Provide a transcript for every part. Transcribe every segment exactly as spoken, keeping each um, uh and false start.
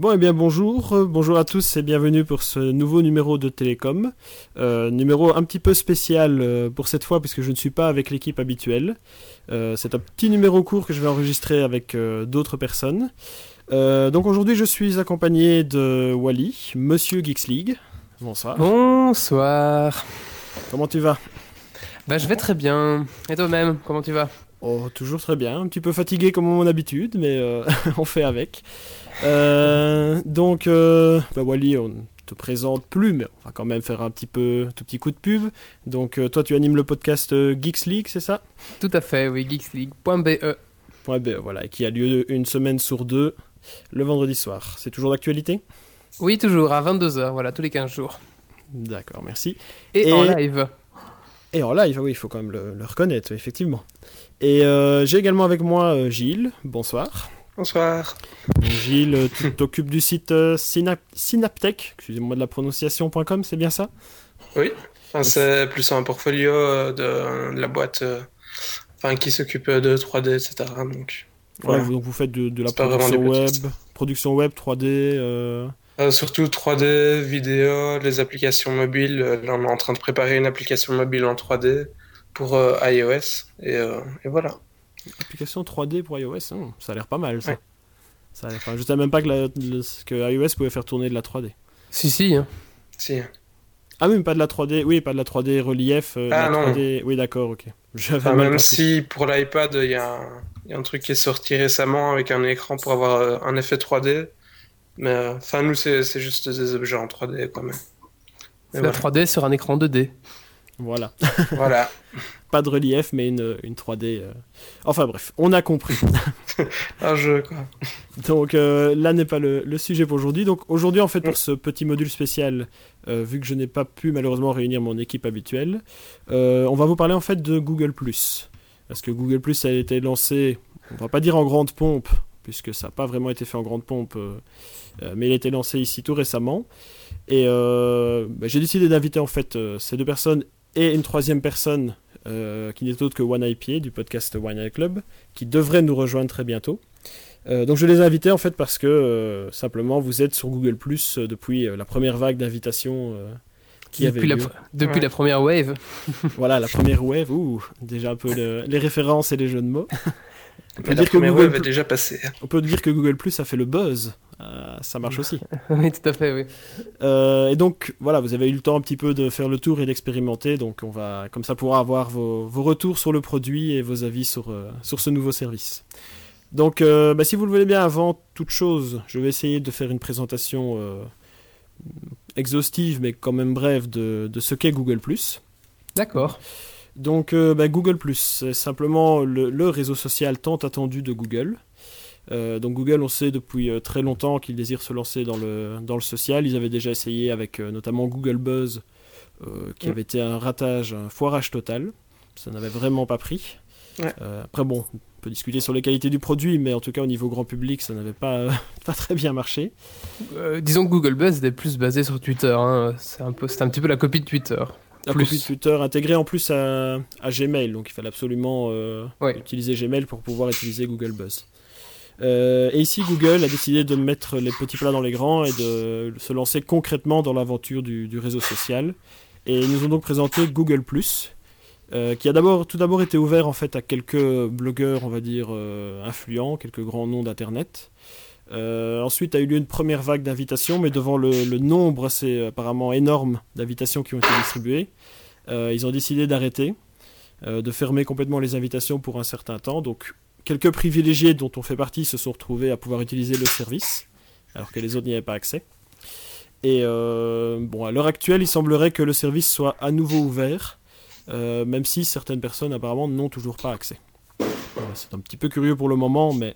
Bon, eh bien, bonjour. Euh, bonjour à tous et bienvenue pour ce nouveau numéro de Télécom. Euh, numéro un petit peu spécial euh, pour cette fois, puisque je ne suis pas avec l'équipe habituelle. Euh, c'est un petit numéro court que je vais enregistrer avec euh, d'autres personnes. Euh, donc aujourd'hui, je suis accompagné de Wally, Monsieur Geeks League. Bonsoir. Bonsoir. Comment tu vas ? Bah, je vais très bien. Et toi-même, comment tu vas ? Oh, toujours très bien. Un petit peu fatigué comme à mon habitude, mais euh, on fait avec. Euh, donc, euh, bah Wally, on ne te présente plus, mais on va quand même faire un petit peu, tout petit coup de pub. Donc, euh, toi, tu animes le podcast euh, Geeks League, c'est ça ? Tout à fait, oui, geeksleague point b e. .be, voilà, et qui a lieu une semaine sur deux, le vendredi soir. C'est toujours d'actualité ? Oui, toujours, à vingt-deux heures, voilà, tous les quinze jours. D'accord, merci. Et, et en live. Et en live, oui, il faut quand même le, le reconnaître, effectivement. Et euh, j'ai également avec moi euh, Gilles. Bonsoir. Bonsoir. Bon, Gilles, tu t'occupes du site euh, Synap- Synaptech, excusez-moi de la prononciation point com, c'est bien ça ? Oui, enfin, c'est plus un portfolio euh, de, de la boîte euh, enfin, qui s'occupe de trois D, et cetera. Donc, voilà. voilà. vous, donc vous faites de, de la C'est pas vraiment production des web, podcasts. production web, trois D. Euh... Euh, surtout trois D, vidéo, les applications mobiles. Euh, Là, on est en train de préparer une application mobile en trois D pour euh, iOS. Et, euh, et voilà. Application trois D pour iOS, hein, ça a l'air pas mal ça. Ouais. Ça a l'air pas mal. Je savais même pas que, la, le- que iOS pouvait faire tourner de la trois D. Si, si. Hein. Si. Ah oui, mais pas de la trois D, oui, pas de la trois D relief. Euh, de Ah la non. trois D... Oui, d'accord, ok. J'avais Enfin, mal même compris. si pour l'iPad, il y, a un- il y a un truc qui est sorti récemment avec un écran pour avoir euh, un effet trois D. Mais euh, enfin, nous, c'est c'est juste des objets en trois D quand même. C'est Et la voilà. trois D sur un écran deux D. Voilà. Voilà. Pas de relief, mais une, une trois D. euh. Enfin bref, on a compris. Un jeu, quoi. Donc euh, là n'est pas le, le sujet pour aujourd'hui. Donc aujourd'hui en fait pour ce petit module spécial, euh, vu que je n'ai pas pu malheureusement réunir mon équipe habituelle, euh, on va vous parler en fait de Google plus. Parce que Google plus a été lancé, on va pas dire en grande pompe, puisque ça n'a pas vraiment été fait en grande pompe, euh, euh, mais il a été lancé ici tout récemment. Et euh, bah, j'ai décidé d'inviter en fait euh, ces deux personnes et une troisième personne euh, qui n'est autre que One I P A du podcast One Eye Club, qui devrait nous rejoindre très bientôt. Euh, donc je les ai invités en fait parce que euh, simplement vous êtes sur Google plus euh, depuis euh, la première vague d'invitations euh, qui avait Depuis, la, lieu. pr- depuis Ouais. la première wave. Voilà, la première wave, ouh, déjà un peu le- les références et les jeux de mots. On peut, Mais la dire que première Google wave est Plus- déjà passée. on peut dire que Google plus a fait le buzz, Euh, ça marche aussi. Oui, tout à fait, oui. Euh, et donc voilà, vous avez eu le temps un petit peu de faire le tour et d'expérimenter, donc on va comme ça pouvoir avoir vos, vos retours sur le produit et vos avis sur, euh, sur ce nouveau service. Donc euh, bah, si vous le voulez bien, avant toute chose, je vais essayer de faire une présentation euh, exhaustive mais quand même brève de, de ce qu'est Google plus. D'accord. Donc euh, bah, Google plus, c'est simplement le, le réseau social tant attendu de Google. Euh, donc Google, on sait depuis euh, très longtemps qu'ils désirent se lancer dans le, dans le social. Ils avaient déjà essayé avec euh, notamment Google Buzz, euh, qui Mm. avait été un ratage, un foirage total. Ça n'avait vraiment pas pris. Ouais. Euh, après bon, on peut discuter sur les qualités du produit, mais en tout cas au niveau grand public, ça n'avait pas, euh, pas très bien marché. Euh, disons que Google Buzz est plus basé sur Twitter. Hein. C'est, un peu, c'est un petit peu la copie de Twitter. La Plus. copie de Twitter intégrée en plus à, à Gmail, donc il fallait absolument euh, Ouais. utiliser Gmail pour pouvoir utiliser Google Buzz. Euh, et ici, Google a décidé de mettre les petits plats dans les grands et de se lancer concrètement dans l'aventure du, du réseau social. Et ils nous ont donc présenté Google plus, euh, qui a d'abord, tout d'abord été ouvert en fait à quelques blogueurs, on va dire, euh, influents, quelques grands noms d'Internet. Euh, ensuite a eu lieu une première vague d'invitations, mais devant le, le nombre assez apparemment énorme d'invitations qui ont été distribuées, euh, ils ont décidé d'arrêter, euh, de fermer complètement les invitations pour un certain temps. Donc quelques privilégiés dont on fait partie se sont retrouvés à pouvoir utiliser le service, alors que les autres n'y avaient pas accès. Et euh, bon, à l'heure actuelle, il semblerait que le service soit à nouveau ouvert, euh, même si certaines personnes apparemment n'ont toujours pas accès. Voilà, c'est un petit peu curieux pour le moment, mais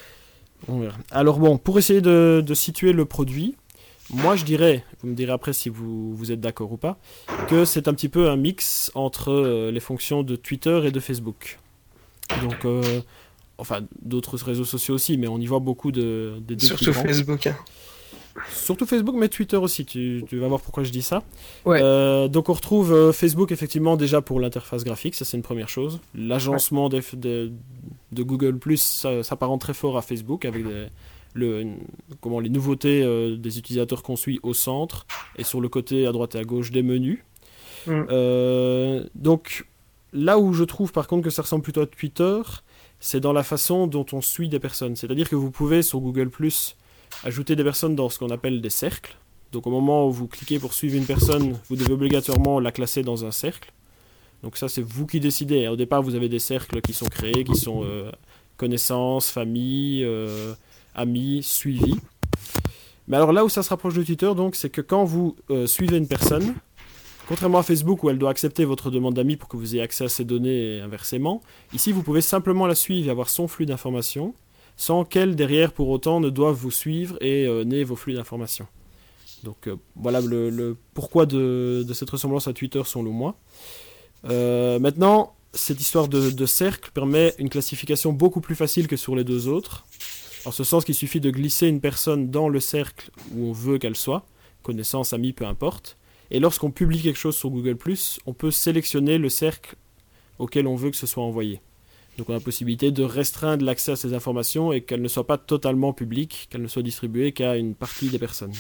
on verra. Alors bon, pour essayer de, de situer le produit, moi je dirais, vous me direz après si vous, vous êtes d'accord ou pas, que c'est un petit peu un mix entre euh, les fonctions de Twitter et de Facebook. Donc, euh, enfin, d'autres réseaux sociaux aussi, mais on y voit beaucoup de, des deux Surtout plus grands. Facebook. Hein. Surtout Facebook, mais Twitter aussi, tu, tu vas voir pourquoi je dis ça. Ouais. Euh, donc on retrouve euh, Facebook effectivement déjà pour l'interface graphique, ça c'est une première chose. L'agencement des- des- de Google+, ça s'apparente très fort à Facebook avec des- le, comment, les nouveautés euh, des utilisateurs qu'on suit au centre et sur le côté à droite et à gauche des menus. Mm. Euh, donc là où je trouve par contre que ça ressemble plutôt à Twitter, c'est dans la façon dont on suit des personnes. C'est-à-dire que vous pouvez sur Google plus, ajouter des personnes dans ce qu'on appelle des cercles. Donc au moment où vous cliquez pour suivre une personne, vous devez obligatoirement la classer dans un cercle. Donc ça c'est vous qui décidez. Au départ vous avez des cercles qui sont créés, qui sont euh, connaissances, famille, euh, amis, suivis. Mais alors là où ça se rapproche de Twitter, donc, c'est que quand vous euh, suivez une personne, contrairement à Facebook où elle doit accepter votre demande d'amis pour que vous ayez accès à ses données et inversement, ici vous pouvez simplement la suivre et avoir son flux d'informations, sans qu'elle derrière pour autant ne doive vous suivre et euh, n'ait vos flux d'informations. Donc euh, voilà le, le pourquoi de, de cette ressemblance à Twitter selon moi. Euh, maintenant, cette histoire de, de cercle permet une classification beaucoup plus facile que sur les deux autres. En ce sens qu'il suffit de glisser une personne dans le cercle où on veut qu'elle soit, connaissance, amis, peu importe. Et lorsqu'on publie quelque chose sur Google plus, on peut sélectionner le cercle auquel on veut que ce soit envoyé. Donc on a la possibilité de restreindre l'accès à ces informations et qu'elles ne soient pas totalement publiques, qu'elles ne soient distribuées qu'à une partie des personnes.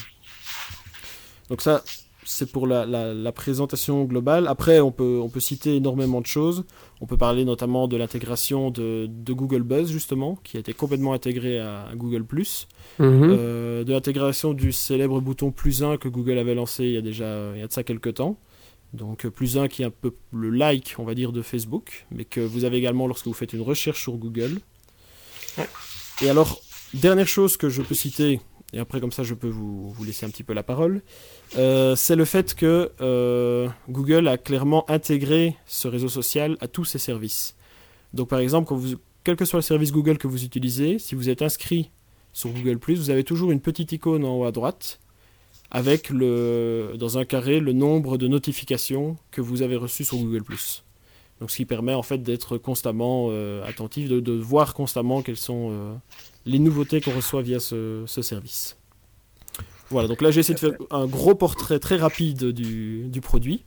Donc ça, c'est pour la, la, la présentation globale. Après, on peut, on peut citer énormément de choses. On peut parler notamment de l'intégration de, de Google Buzz, justement, qui a été complètement intégré à, à Google plus. Mm-hmm. Euh, de l'intégration du célèbre bouton plus un que Google avait lancé il y a déjà il y a de ça quelques temps. Donc plus un qui est un peu le like, on va dire, de Facebook, mais que vous avez également lorsque vous faites une recherche sur Google. Ouais. Et alors, dernière chose que je peux citer, et après comme ça je peux vous, vous laisser un petit peu la parole, euh, c'est le fait que euh, Google a clairement intégré ce réseau social à tous ses services. Donc par exemple, quand vous, quel que soit le service Google que vous utilisez, si vous êtes inscrit sur Google plus, vous avez toujours une petite icône en haut à droite avec le, dans un carré le nombre de notifications que vous avez reçues sur Google plus. Donc ce qui permet en fait d'être constamment euh, attentif, de, de voir constamment quelles sont euh, les nouveautés qu'on reçoit via ce, ce service. Voilà, donc là j'ai essayé de faire un gros portrait très rapide du, du produit.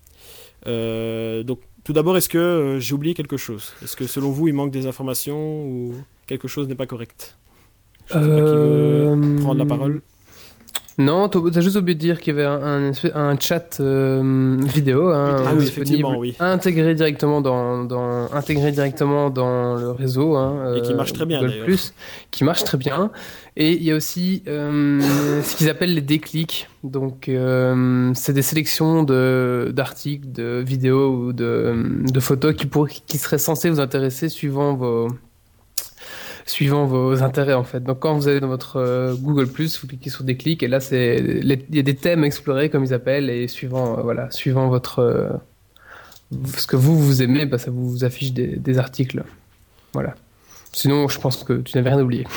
Euh, donc tout d'abord, est-ce que euh, j'ai oublié quelque chose ? Est-ce que selon vous il manque des informations ou quelque chose n'est pas correct ? Je sais euh... pas qui veut prendre la parole. Non, t'as juste oublié de dire qu'il y avait un, un, un chat euh, vidéo hein, ah oui, effectivement, oui. intégré directement dans, dans intégré directement dans le réseau hein, et qui marche très bien Google Plus, qui marche très bien. Et il y a aussi euh, ce qu'ils appellent les déclics. Donc euh, c'est des sélections de d'articles, de vidéos ou de, de photos qui pour, qui seraient censées vous intéresser suivant vos suivant vos intérêts en fait. Donc quand vous allez dans votre euh, Google plus, vous cliquez sur des clics et là c'est il y a des thèmes explorés comme ils appellent et suivant euh, voilà suivant votre euh, ce que vous vous aimez, bah, ça vous affiche des, des articles. Voilà. Sinon je pense que tu n'avais rien oublié.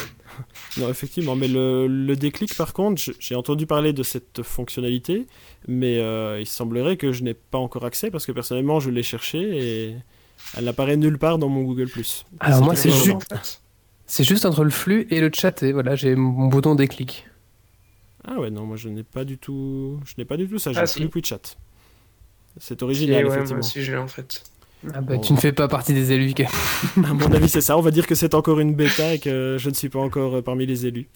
Non effectivement, mais le, le déclic par contre, j'ai entendu parler de cette fonctionnalité, mais euh, il semblerait que je n'ai pas encore accès parce que personnellement je l'ai cherché et elle n'apparaît nulle part dans mon Google plus. Alors moi c'est juste C'est juste entre le flux et le chat, et voilà, j'ai mon bouton déclic. Ah ouais, non, moi je n'ai pas du tout, je n'ai pas du tout ça, j'ai ah, plus si. plus de chat. C'est original, ouais, effectivement. Moi aussi je l'ai en fait. Ah bah bon. Tu ne fais pas partie des élus. À mon avis c'est ça, on va dire que c'est encore une bêta et que je ne suis pas encore parmi les élus.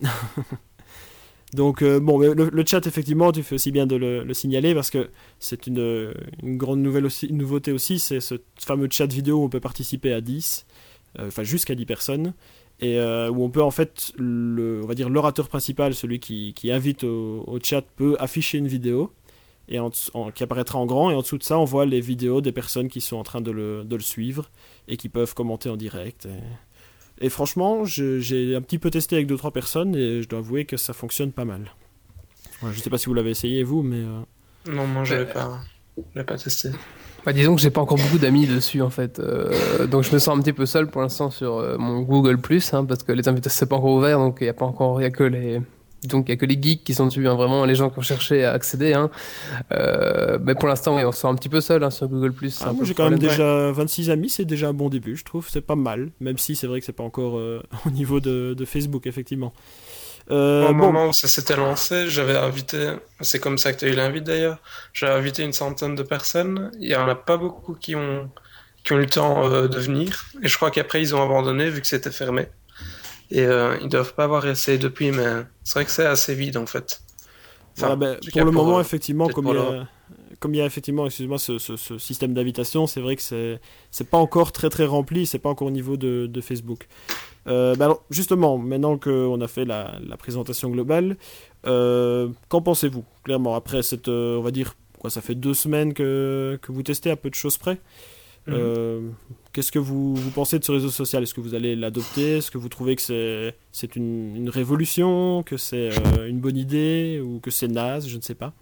Donc euh, bon, le, le chat effectivement, tu fais aussi bien de le, le signaler parce que c'est une, une grande nouvelle aussi, une nouveauté aussi, c'est ce fameux chat vidéo où on peut participer à dix, enfin euh, jusqu'à dix personnes. Et euh, où on peut en fait, le, on va dire l'orateur principal, celui qui, qui invite au, au chat, peut afficher une vidéo et en, en, qui apparaîtra en grand, et en dessous de ça on voit les vidéos des personnes qui sont en train de le, de le suivre et qui peuvent commenter en direct. Et, et franchement, je, j'ai un petit peu testé avec deux trois personnes et je dois avouer que ça fonctionne pas mal. Voilà, je sais pas si vous l'avez essayé vous, mais... Euh... Non, moi je l'ai pas, je l'ai pas testé. Bah, disons que j'ai pas encore beaucoup d'amis dessus en fait, euh, donc je me sens un petit peu seul pour l'instant sur euh, mon Google plus, hein, parce que les invitations c'est pas encore ouvert, donc il y a pas encore, il y a que les, donc il y a que les geeks qui sont dessus, hein, vraiment les gens qui ont cherché à accéder, hein. Euh, mais pour l'instant oui, on se sent un petit peu seul hein, sur Google plus. Ah, moi j'ai quand même déjà vingt-six amis, c'est déjà un bon début, je trouve, c'est pas mal, même si c'est vrai que c'est pas encore euh, au niveau de, de Facebook effectivement. Euh, Au bon. moment où ça s'était lancé, j'avais invité, c'est comme ça que tu as eu l'invite d'ailleurs, j'avais invité une centaine de personnes, il n'y en a pas beaucoup qui ont, qui ont eu le temps euh, de venir, et je crois qu'après ils ont abandonné vu que c'était fermé. Et euh, ils doivent pas avoir essayé depuis, mais c'est vrai que c'est assez vide en fait. Enfin, voilà, ben, pour le pour, moment, euh, effectivement, comme il, y a, comme il y a effectivement, excuse-moi, ce, ce, ce système d'invitation, c'est vrai que c'est, c'est pas encore très très rempli, c'est pas encore au niveau de, de Facebook. Euh, ben alors, justement, maintenant qu'on a fait la, la présentation globale, euh, qu'en pensez-vous, clairement, après cette, euh, on va dire, quoi, ça fait deux semaines que, que vous testez à peu de choses près. Mm-hmm. euh, Qu'est-ce que vous, vous pensez de ce réseau social ? Est-ce que vous allez l'adopter ? Est-ce que vous trouvez que c'est, c'est une, une révolution, que c'est euh, une bonne idée, ou que c'est naze ? Je ne sais pas.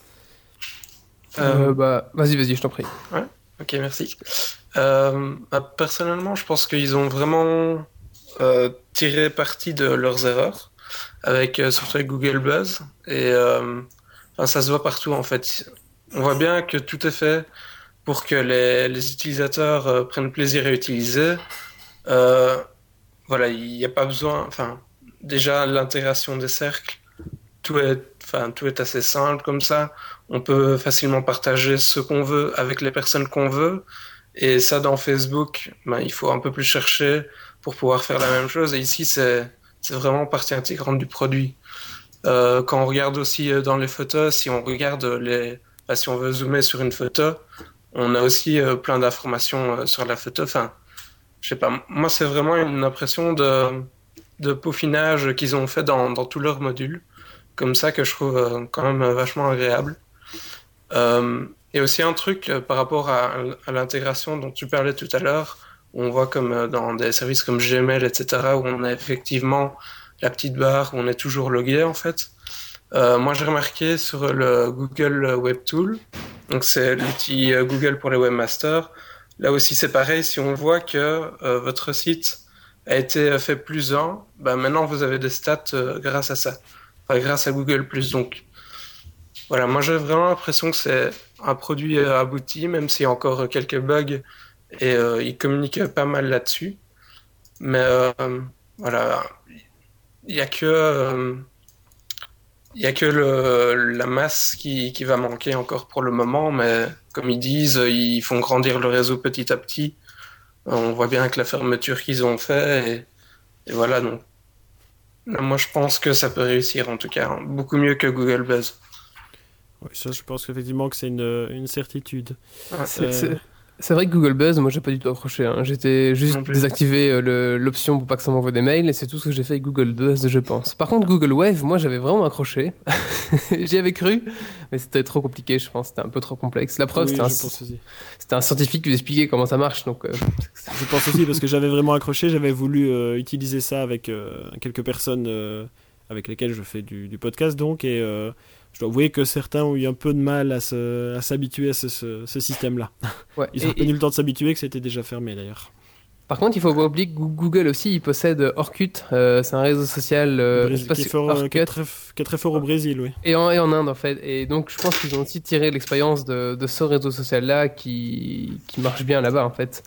Euh, bah, vas-y, vas-y, je t'en prie. Ouais, ok, merci. Euh, bah, personnellement, je pense qu'ils ont vraiment euh, tiré parti de leurs erreurs, avec euh, surtout avec Google Buzz. Et euh, enfin, ça se voit partout, en fait. On voit bien que tout est fait pour que les, les utilisateurs euh, prennent plaisir à utiliser. Euh, voilà, il n'y a pas besoin... Enfin, déjà, l'intégration des cercles, tout est, enfin, tout est assez simple comme ça. On peut facilement partager ce qu'on veut avec les personnes qu'on veut. Et ça, dans Facebook, ben, il faut un peu plus chercher pour pouvoir faire la même chose. Et ici, c'est, c'est vraiment partie intégrante du produit. Euh, quand on regarde aussi dans les photos, si on regarde les... Enfin, si on veut zoomer sur une photo, on a aussi euh, plein d'informations euh, sur la photo. Enfin, je sais pas. Moi, c'est vraiment une impression de, de peaufinage qu'ils ont fait dans, dans tous leurs modules. Comme ça que je trouve euh, quand même vachement agréable. Euh, et aussi un truc euh, par rapport à, à l'intégration dont tu parlais tout à l'heure, où on voit comme euh, dans des services comme Gmail, et cetera, où on a effectivement la petite barre, où on est toujours logué en fait. Euh, moi, j'ai remarqué sur le Google Web Tool, donc c'est l'outil euh, Google pour les webmasters. Là aussi, c'est pareil. Si on voit que euh, votre site a été fait plus un, bah maintenant vous avez des stats euh, grâce à ça, enfin, grâce à Google plus. Donc voilà, moi j'ai vraiment l'impression que c'est un produit euh, abouti, même s'il y a encore quelques bugs et euh, il communique pas mal là-dessus. Mais euh, voilà, il y a que euh, Il n'y a que le, la masse qui, qui va manquer encore pour le moment, mais comme ils disent, ils font grandir le réseau petit à petit. On voit bien avec la fermeture qu'ils ont fait, et, et voilà. Donc, moi, je pense que ça peut réussir, en tout cas, hein, beaucoup mieux que Google Buzz. Oui, ça, je pense qu'effectivement que c'est une, une certitude. Ah, c'est, euh... c'est... C'est vrai que Google Buzz, moi j'ai pas du tout accroché. Hein. J'étais juste désactivé euh, le, l'option pour pas que ça m'envoie des mails et c'est tout ce que j'ai fait avec Google Buzz, je pense. Par contre, Google Wave, moi j'avais vraiment accroché. J'y avais cru, mais c'était trop compliqué, je pense. C'était un peu trop complexe. La preuve, oui, c'était, un, c'était un scientifique qui vous expliquait comment ça marche. Donc, euh... je pense aussi parce que j'avais vraiment accroché. J'avais voulu euh, utiliser ça avec euh, quelques personnes euh, avec lesquelles je fais du, du podcast, donc, et. Euh, Je dois avouer que certains ont eu un peu de mal à, se, à s'habituer à ce, ce, ce système-là. Ouais, Ils ont pas eu le temps de s'habituer, que c'était déjà fermé d'ailleurs. Par contre, il faut pas oublier que Google aussi, il possède Orkut. Euh, c'est un réseau social euh, Brésil, qui, est fort, Orkut, qui, est très, qui est très fort au Brésil, oui. Et en, et en Inde, en fait. Et donc, je pense qu'ils ont aussi tiré l'expérience de, de ce réseau social-là qui, qui marche bien là-bas, en fait.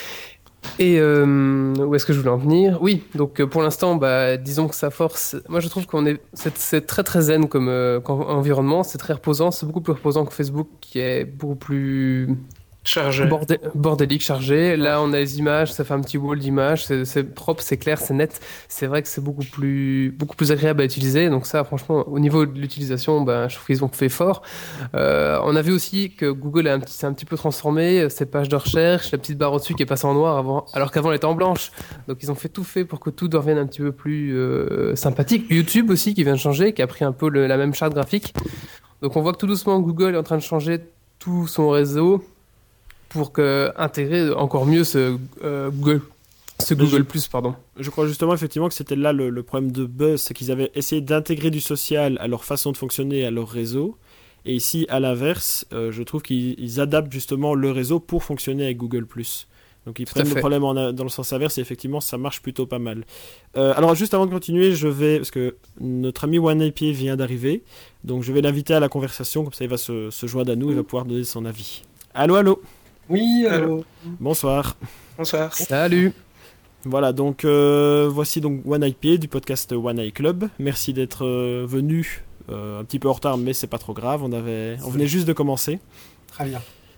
Et euh, où est-ce que je voulais en venir ? Oui, donc pour l'instant, bah, disons que sa force, moi je trouve qu'on est, c'est, c'est très très zen comme, euh, comme environnement, c'est très reposant, c'est beaucoup plus reposant que Facebook qui est beaucoup plus chargé, bordé, bordélique, chargé. Là, on a les images, ça fait un petit wall d'images, c'est, c'est propre, c'est clair, c'est net. C'est vrai que c'est beaucoup plus, beaucoup plus agréable à utiliser. Donc ça, franchement, au niveau de l'utilisation, bah, je trouve qu'ils ont fait fort. Euh, on a vu aussi que Google a un petit, s'est un petit peu transformé, ses pages de recherche, la petite barre au-dessus qui est passée en noir avant, alors qu'avant elle était en blanche. Donc ils ont fait tout fait pour que tout devienne un petit peu plus euh, sympathique. YouTube aussi qui vient de changer, qui a pris un peu le, la même charte graphique. Donc on voit que tout doucement Google est en train de changer tout son réseau pour que, intégrer encore mieux ce euh, Google, ce Google Plus, pardon. Je crois justement effectivement que c'était là le, le problème de Buzz, c'est qu'ils avaient essayé d'intégrer du social à leur façon de fonctionner, à leur réseau. Et ici, à l'inverse, euh, je trouve qu'ils ils adaptent justement le réseau pour fonctionner avec Google Plus. Donc ils Tout prennent le problème en, dans le sens inverse et effectivement ça marche plutôt pas mal. Euh, alors juste avant de continuer, je vais, parce que notre ami OneAPI vient d'arriver, donc je vais l'inviter à la conversation, comme ça il va se, se joindre à nous, il va pouvoir donner son avis. Allô, allô. Oui, allô. Bonsoir. Bonsoir. Salut. Voilà, donc euh, voici donc OneAPI du podcast OneAPI Merci d'être euh, venu euh, un petit peu en retard, mais c'est pas trop grave. On avait, on venait juste de commencer. Très bien.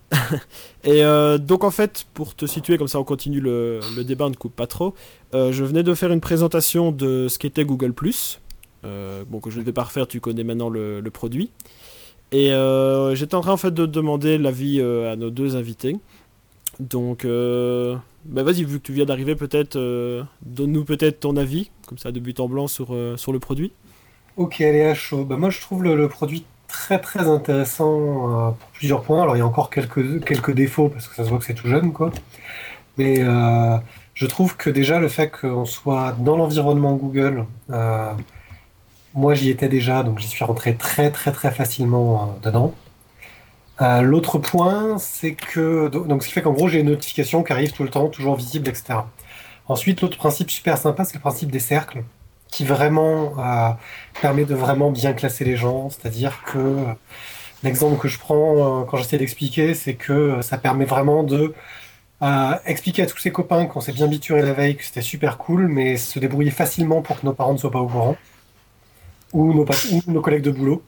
Et euh, donc en fait, pour te situer, comme ça on continue le, le débat, on ne coupe pas trop, euh, je venais de faire une présentation de ce qu'était Google plus, euh, bon, que je ne vais pas refaire, tu connais maintenant le, le produit. Et euh, j'étais en train en fait de demander l'avis euh, à nos deux invités. Donc, euh, bah vas-y, vu que tu viens d'arriver, peut-être, euh, donne-nous peut-être ton avis, comme ça, de but en blanc sur, euh, sur le produit. Ok, allez, à chaud. Bah, moi, je trouve le, le produit très très intéressant euh, pour plusieurs points. Alors, il y a encore quelques, quelques défauts parce que ça se voit que c'est tout jeune, quoi. Mais euh, je trouve que déjà, le fait qu'on soit dans l'environnement Google, euh, moi, j'y étais déjà, donc j'y suis rentré très très très facilement euh, dedans. Euh, l'autre point, c'est que donc ce qui fait qu'en gros, j'ai une notification qui arrive tout le temps, toujours visible, et cetera. Ensuite, l'autre principe super sympa, c'est le principe des cercles, qui vraiment euh, permet de vraiment bien classer les gens. C'est-à-dire que euh, l'exemple que je prends euh, quand j'essaie d'expliquer, c'est que euh, ça permet vraiment de euh, expliquer à tous ses copains qu'on s'est bien bituré la veille, que c'était super cool, mais se débrouiller facilement pour que nos parents ne soient pas au courant, ou nos, pa- ou nos collègues de boulot.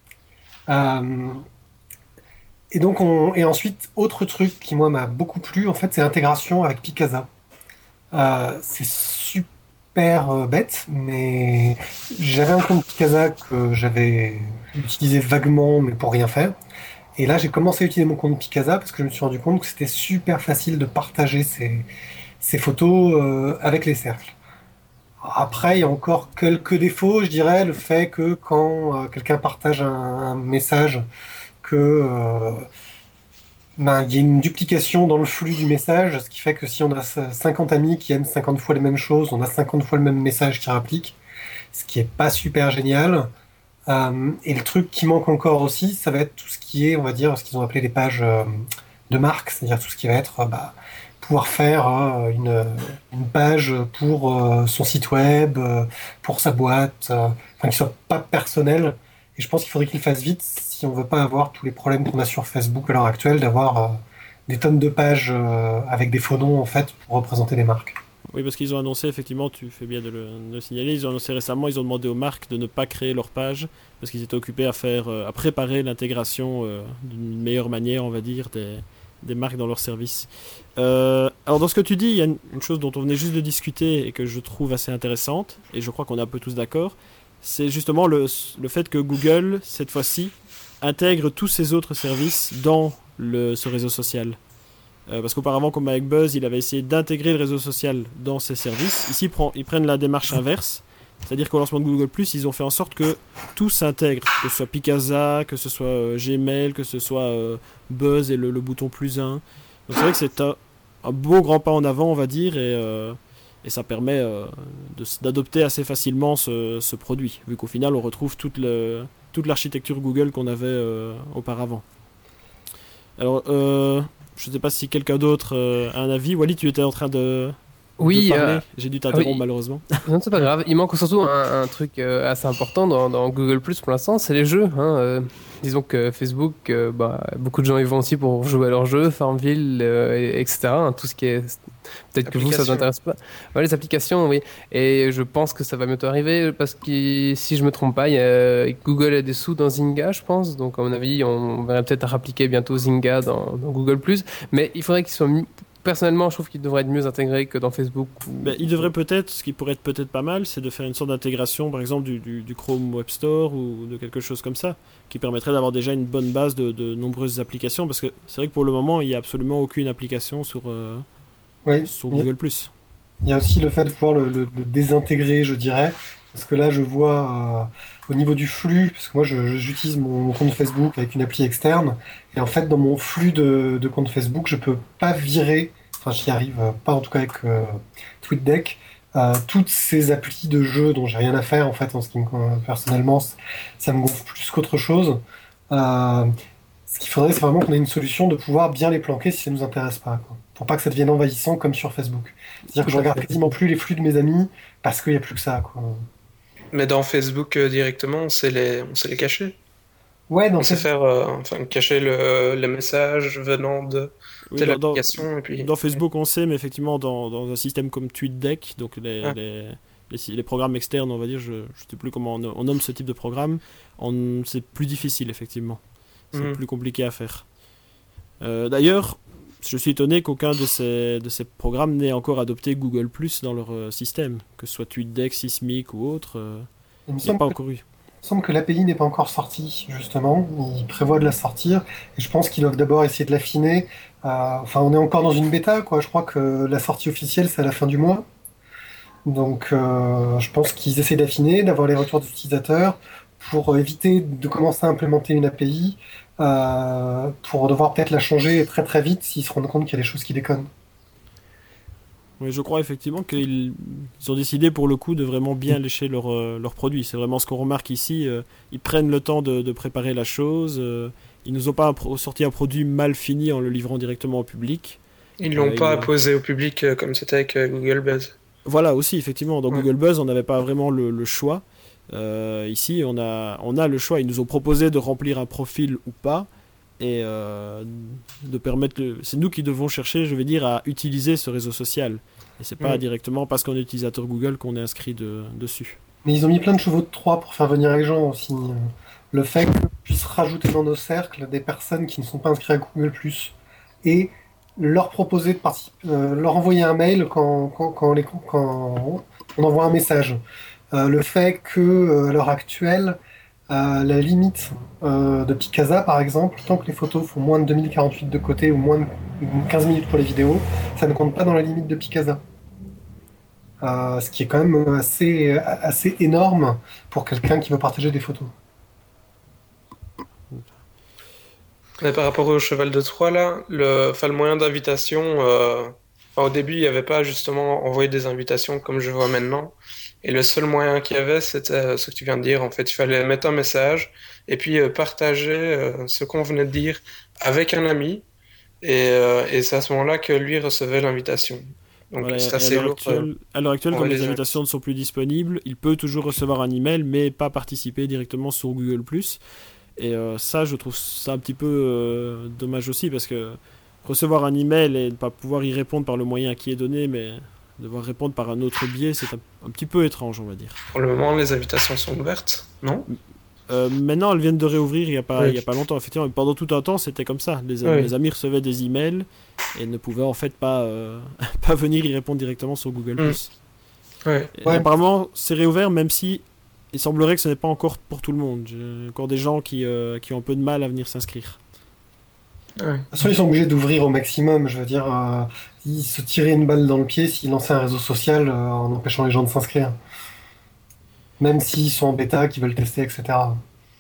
Euh, et donc, on... et ensuite, autre truc qui moi m'a beaucoup plu, en fait, c'est l'intégration avec Picasa. Euh, c'est super euh, bête, mais j'avais un compte Picasa que j'avais utilisé vaguement, mais pour rien faire. Et là, j'ai commencé à utiliser mon compte Picasa parce que je me suis rendu compte que c'était super facile de partager ces, ces photos euh, avec les cercles. Après, il y a encore quelques défauts, je dirais, le fait que quand euh, quelqu'un partage un, un message, que euh, ben, il y a une duplication dans le flux du message, ce qui fait que si on a cinquante amis qui aiment cinquante fois les mêmes choses, on a cinquante fois le même message qui réplique, ce qui est pas super génial. Euh, et le truc qui manque encore aussi, ça va être tout ce qui est, on va dire, ce qu'ils ont appelé les pages euh, de marque, c'est-à-dire tout ce qui va être euh, bah, pouvoir faire euh, une, une page pour euh, son site web, euh, pour sa boîte, euh, enfin qui soit pas personnel. Et je pense qu'il faudrait qu'il fasse vite si on veut pas avoir tous les problèmes qu'on a sur Facebook à l'heure actuelle, d'avoir euh, des tonnes de pages euh, avec des faux noms en fait pour représenter des marques. Oui, parce qu'ils ont annoncé, effectivement, tu fais bien de le, de le signaler, ils ont annoncé récemment, ils ont demandé aux marques de ne pas créer leur page, parce qu'ils étaient occupés à faire, euh, à préparer l'intégration euh, d'une meilleure manière, on va dire, des, des marques dans leur service. Euh, alors, dans ce que tu dis, il y a une, une chose dont on venait juste de discuter et que je trouve assez intéressante, et je crois qu'on est un peu tous d'accord, c'est justement le, le fait que Google, cette fois-ci, intègre tous ses autres services dans le, ce réseau social. Euh, parce qu'auparavant, comme avec Buzz, il avait essayé d'intégrer le réseau social dans ses services. Ici, ils, prend, ils prennent la démarche inverse. C'est-à-dire qu'au lancement de Google plus, ils ont fait en sorte que tout s'intègre. Que ce soit Picasa, que ce soit euh, Gmail, que ce soit euh, Buzz et le, le bouton plus un. Donc c'est vrai que c'est un, un beau grand pas en avant, on va dire, et, euh, et ça permet euh, de, d'adopter assez facilement ce, ce produit, vu qu'au final, on retrouve toute, le, toute l'architecture Google qu'on avait euh, auparavant. Alors, euh, je ne sais pas si quelqu'un d'autre euh, a un avis. Wally, tu étais en train de, Oui, de parler. euh, J'ai dû t'interrompre oui. malheureusement. Non, c'est pas grave. Il manque surtout un, un truc euh, assez important dans, dans Google plus pour l'instant, c'est les jeux. Hein. Euh, disons que Facebook, euh, bah, beaucoup de gens y vont aussi pour jouer à leurs jeux, Farmville, euh, et- etc. Hein, tout ce qui est. Peut-être que vous, ça vous intéresse pas. Ouais, les applications, oui. Et je pense que ça va bientôt arriver parce que si je me trompe pas, il y a, Google a des sous dans Zynga, je pense. Donc, à mon avis, on verra peut-être à appliquer bientôt Zynga dans, dans Google plus. Mais il faudrait qu'il soit mis. Personnellement, je trouve qu'il devrait être mieux intégré que dans Facebook. Ou... Ben, il devrait peut-être, ce qui pourrait être peut-être pas mal, c'est de faire une sorte d'intégration, par exemple, du, du, du Chrome Web Store ou de quelque chose comme ça, qui permettrait d'avoir déjà une bonne base de, de nombreuses applications, parce que c'est vrai que pour le moment, il n'y a absolument aucune application sur, euh, Oui. sur Google plus. Il y a aussi le fait de pouvoir le, le, le désintégrer, je dirais, parce que là, je vois euh, au niveau du flux, parce que moi, je, j'utilise mon, mon compte Facebook avec une appli externe, et en fait, dans mon flux de, de compte Facebook, je peux pas virer, enfin, j'y arrive euh, pas en tout cas avec euh, TweetDeck, euh, toutes ces applis de jeux dont j'ai rien à faire, en fait, en ce qui me, personnellement, ça me gonfle plus qu'autre chose. Euh, ce qu'il faudrait, c'est vraiment qu'on ait une solution de pouvoir bien les planquer si ça nous intéresse pas, quoi, pour pas que ça devienne envahissant comme sur Facebook. C'est-à-dire que je regarde quasiment plus les flux de mes amis parce qu'il n'y a plus que ça, quoi. Mais dans Facebook euh, directement, on sait les, on sait les cacher. Ouais, dans On sait Facebook. faire, euh, enfin, cacher le, les messages venant de Oui, telle dans, dans, application. Et puis... dans Facebook, on sait, mais effectivement, dans, dans un système comme TweetDeck, donc les, Ah. les, les, les programmes externes, on va dire, je ne sais plus comment on, on nomme ce type de programme, on, c'est plus difficile, effectivement. C'est Mhm. plus compliqué à faire. Euh, d'ailleurs, je suis étonné qu'aucun de ces, de ces programmes n'ait encore adopté Google Plus dans leur euh, système, que ce soit TweetDeck, Sismic ou autre. Euh, Il me il n'y a semble pas que, encore eu. il me semble que l'A P I n'est pas encore sortie, justement. Ils prévoient de la sortir. Et je pense qu'ils doivent d'abord essayer de l'affiner. Euh, enfin, on est encore dans une bêta, quoi. Je crois que la sortie officielle, c'est à la fin du mois. Donc, euh, je pense qu'ils essaient d'affiner, d'avoir les retours des utilisateurs pour éviter de commencer à implémenter une A P I, euh, pour devoir peut-être la changer très très vite s'ils se rendent compte qu'il y a des choses qui déconnent. Oui, je crois effectivement qu'ils ils ont décidé pour le coup de vraiment bien lécher leurs euh, leurs produits. C'est vraiment ce qu'on remarque ici. Euh, ils prennent le temps de, de préparer la chose. Euh, ils nous ont pas un pro- sorti un produit mal fini en le livrant directement au public. Ils l'ont Euh, pas ils- apposé au public euh, comme c'était avec euh, Google Buzz. Voilà aussi, effectivement, dans Ouais. Google Buzz, on n'avait pas vraiment le, le choix. Euh, ici, on a, on a le choix. Ils nous ont proposé de remplir un profil ou pas. Et euh, de permettre. Le... C'est nous qui devons chercher, je vais dire, à utiliser ce réseau social. Et c'est pas Mm. directement parce qu'on est utilisateur Google qu'on est inscrit de, dessus. Mais ils ont mis plein de chevaux de Troie pour faire venir les gens aussi. Euh, Le fait qu'on puisse rajouter dans nos cercles des personnes qui ne sont pas inscrites à Google Plus et leur proposer de participer, euh, leur envoyer un mail quand, quand, quand, les- quand on envoie un message. Euh, le fait que, euh, à l'heure actuelle, euh, la limite euh, de Picasa, par exemple, tant que les photos font moins de deux mille quarante-huit de côté ou moins de quinze minutes pour les vidéos, ça ne compte pas dans la limite de Picasa. Euh, ce qui est quand même assez, assez énorme pour quelqu'un qui veut partager des photos. Mais par rapport au cheval de Troie, là, le, enfin, le moyen d'invitation, euh, enfin, au début, il n'y avait pas justement envoyé des invitations comme je vois maintenant. Et le seul moyen qu'il y avait, c'était euh, ce que tu viens de dire. En fait, il fallait mettre un message et puis euh, partager euh, ce qu'on venait de dire avec un ami. Et, euh, et c'est à ce moment-là que lui recevait l'invitation. Donc Voilà, c'est et à assez l'heure lourd. euh, actuelle, à l'heure actuelle, on comme va les les invitations ne sont plus disponibles, il peut toujours recevoir un email, mais pas participer directement sur Google Plus. Et euh, ça, je trouve ça un petit peu euh, dommage aussi, parce que recevoir un email et ne pas pouvoir y répondre par le moyen qui est donné, mais devoir répondre par un autre biais, c'est un, un petit peu étrange, on va dire. Pour le moment, les invitations sont ouvertes, non? Euh, maintenant, elles viennent de réouvrir il n'y a, pas- Oui. il y a pas longtemps. Effectivement, et pendant tout un temps, c'était comme ça. Les, Oui. les amis recevaient des emails et ne pouvaient en fait pas, euh, pas venir y répondre directement sur Google+. Mm. Ouais. Et Ouais. apparemment, c'est réouvert, même si il semblerait que ce n'est pas encore pour tout le monde. J'ai encore des gens qui, euh, qui ont un peu de mal à venir s'inscrire. Ouais. De toute façon, ils sont obligés d'ouvrir au maximum. Je veux dire, euh, ils se tiraient une balle dans le pied s'ils lançaient un réseau social euh, en empêchant les gens de s'inscrire. Même s'ils sont en bêta, qu'ils veulent tester, et cetera.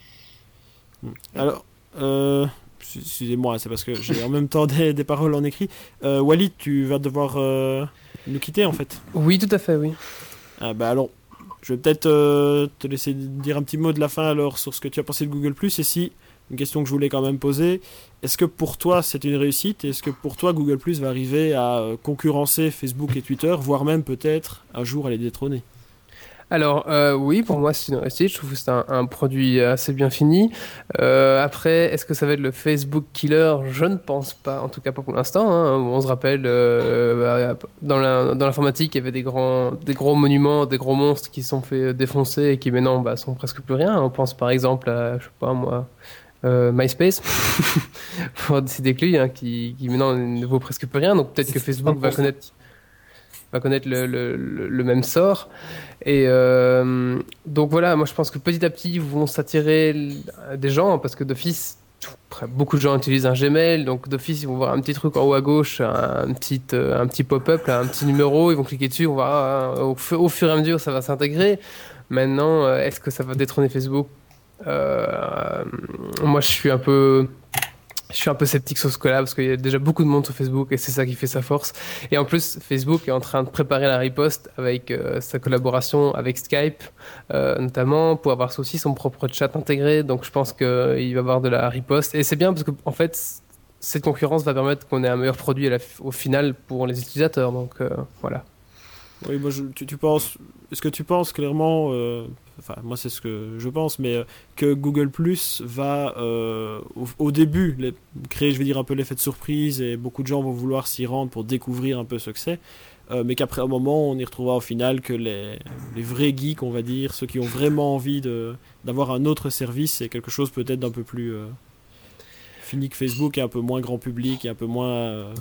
Alors, euh, excusez-moi, c'est parce que j'ai en même temps des, des paroles en écrit. Euh, Walid, tu vas devoir euh, nous quitter en fait. Oui, tout à fait, oui. Ah bah alors, je vais peut-être euh, te laisser dire un petit mot de la fin alors sur ce que tu as pensé de Google+. Et si, une question que je voulais quand même poser, est-ce que pour toi c'est une réussite? Est-ce que pour toi Google+ va arriver à euh, concurrencer Facebook et Twitter, voire même peut-être un jour à les détrôner? Alors, euh, oui, pour moi, c'est une réussite. Je trouve que c'est un, un produit assez bien fini. Euh, après, est-ce que ça va être le Facebook killer? Je ne pense pas, en tout cas pas pour l'instant. Hein. On se rappelle, euh, bah, dans la- dans l'informatique, il y avait des grands, des gros monuments, des gros monstres qui se sont fait défoncer et qui maintenant bah, sont presque plus rien. On pense par exemple à, je sais pas moi, euh, MySpace, pour décider que lui, hein, qui, qui maintenant ne vaut presque plus rien. Donc peut-être que Facebook va connaître va connaître le, le, le, le même sort. Et euh, donc voilà, moi je pense que petit à petit, ils vont s'attirer des gens, parce que d'office, tout- beaucoup de gens utilisent un Gmail, donc d'office, ils vont voir un petit truc en haut à gauche, un petit, euh, un petit pop-up, là, un petit numéro, ils vont cliquer dessus, on va, ah, au, fu- au fur et à mesure, ça va s'intégrer. Maintenant, euh, est-ce que ça va détrôner Facebook? Euh, Moi, je suis un peu... Je suis un peu sceptique sur ce cas-là parce qu'il y a déjà beaucoup de monde sur Facebook et c'est ça qui fait sa force. Et en plus, Facebook est en train de préparer la riposte avec euh, sa collaboration avec Skype, euh, notamment pour avoir aussi son propre chat intégré. Donc je pense qu'il va y avoir de la riposte. Et c'est bien parce qu'en en fait, cette concurrence va permettre qu'on ait un meilleur produit à la f- au final pour les utilisateurs. Donc euh, voilà. Oui, moi, je- tu, tu penses, est-ce que tu penses clairement, euh, enfin moi c'est ce que je pense, mais euh, que Google Plus va euh, au, au début les- créer, je vais dire, un peu l'effet de surprise et beaucoup de gens vont vouloir s'y rendre pour découvrir un peu ce que c'est, euh, mais qu'après un moment on y retrouvera au final que les, les vrais geeks, on va dire, ceux qui ont vraiment envie de, d'avoir un autre service et quelque chose peut-être d'un peu plus euh, fini que Facebook est un peu moins grand public et un peu moins... Euh...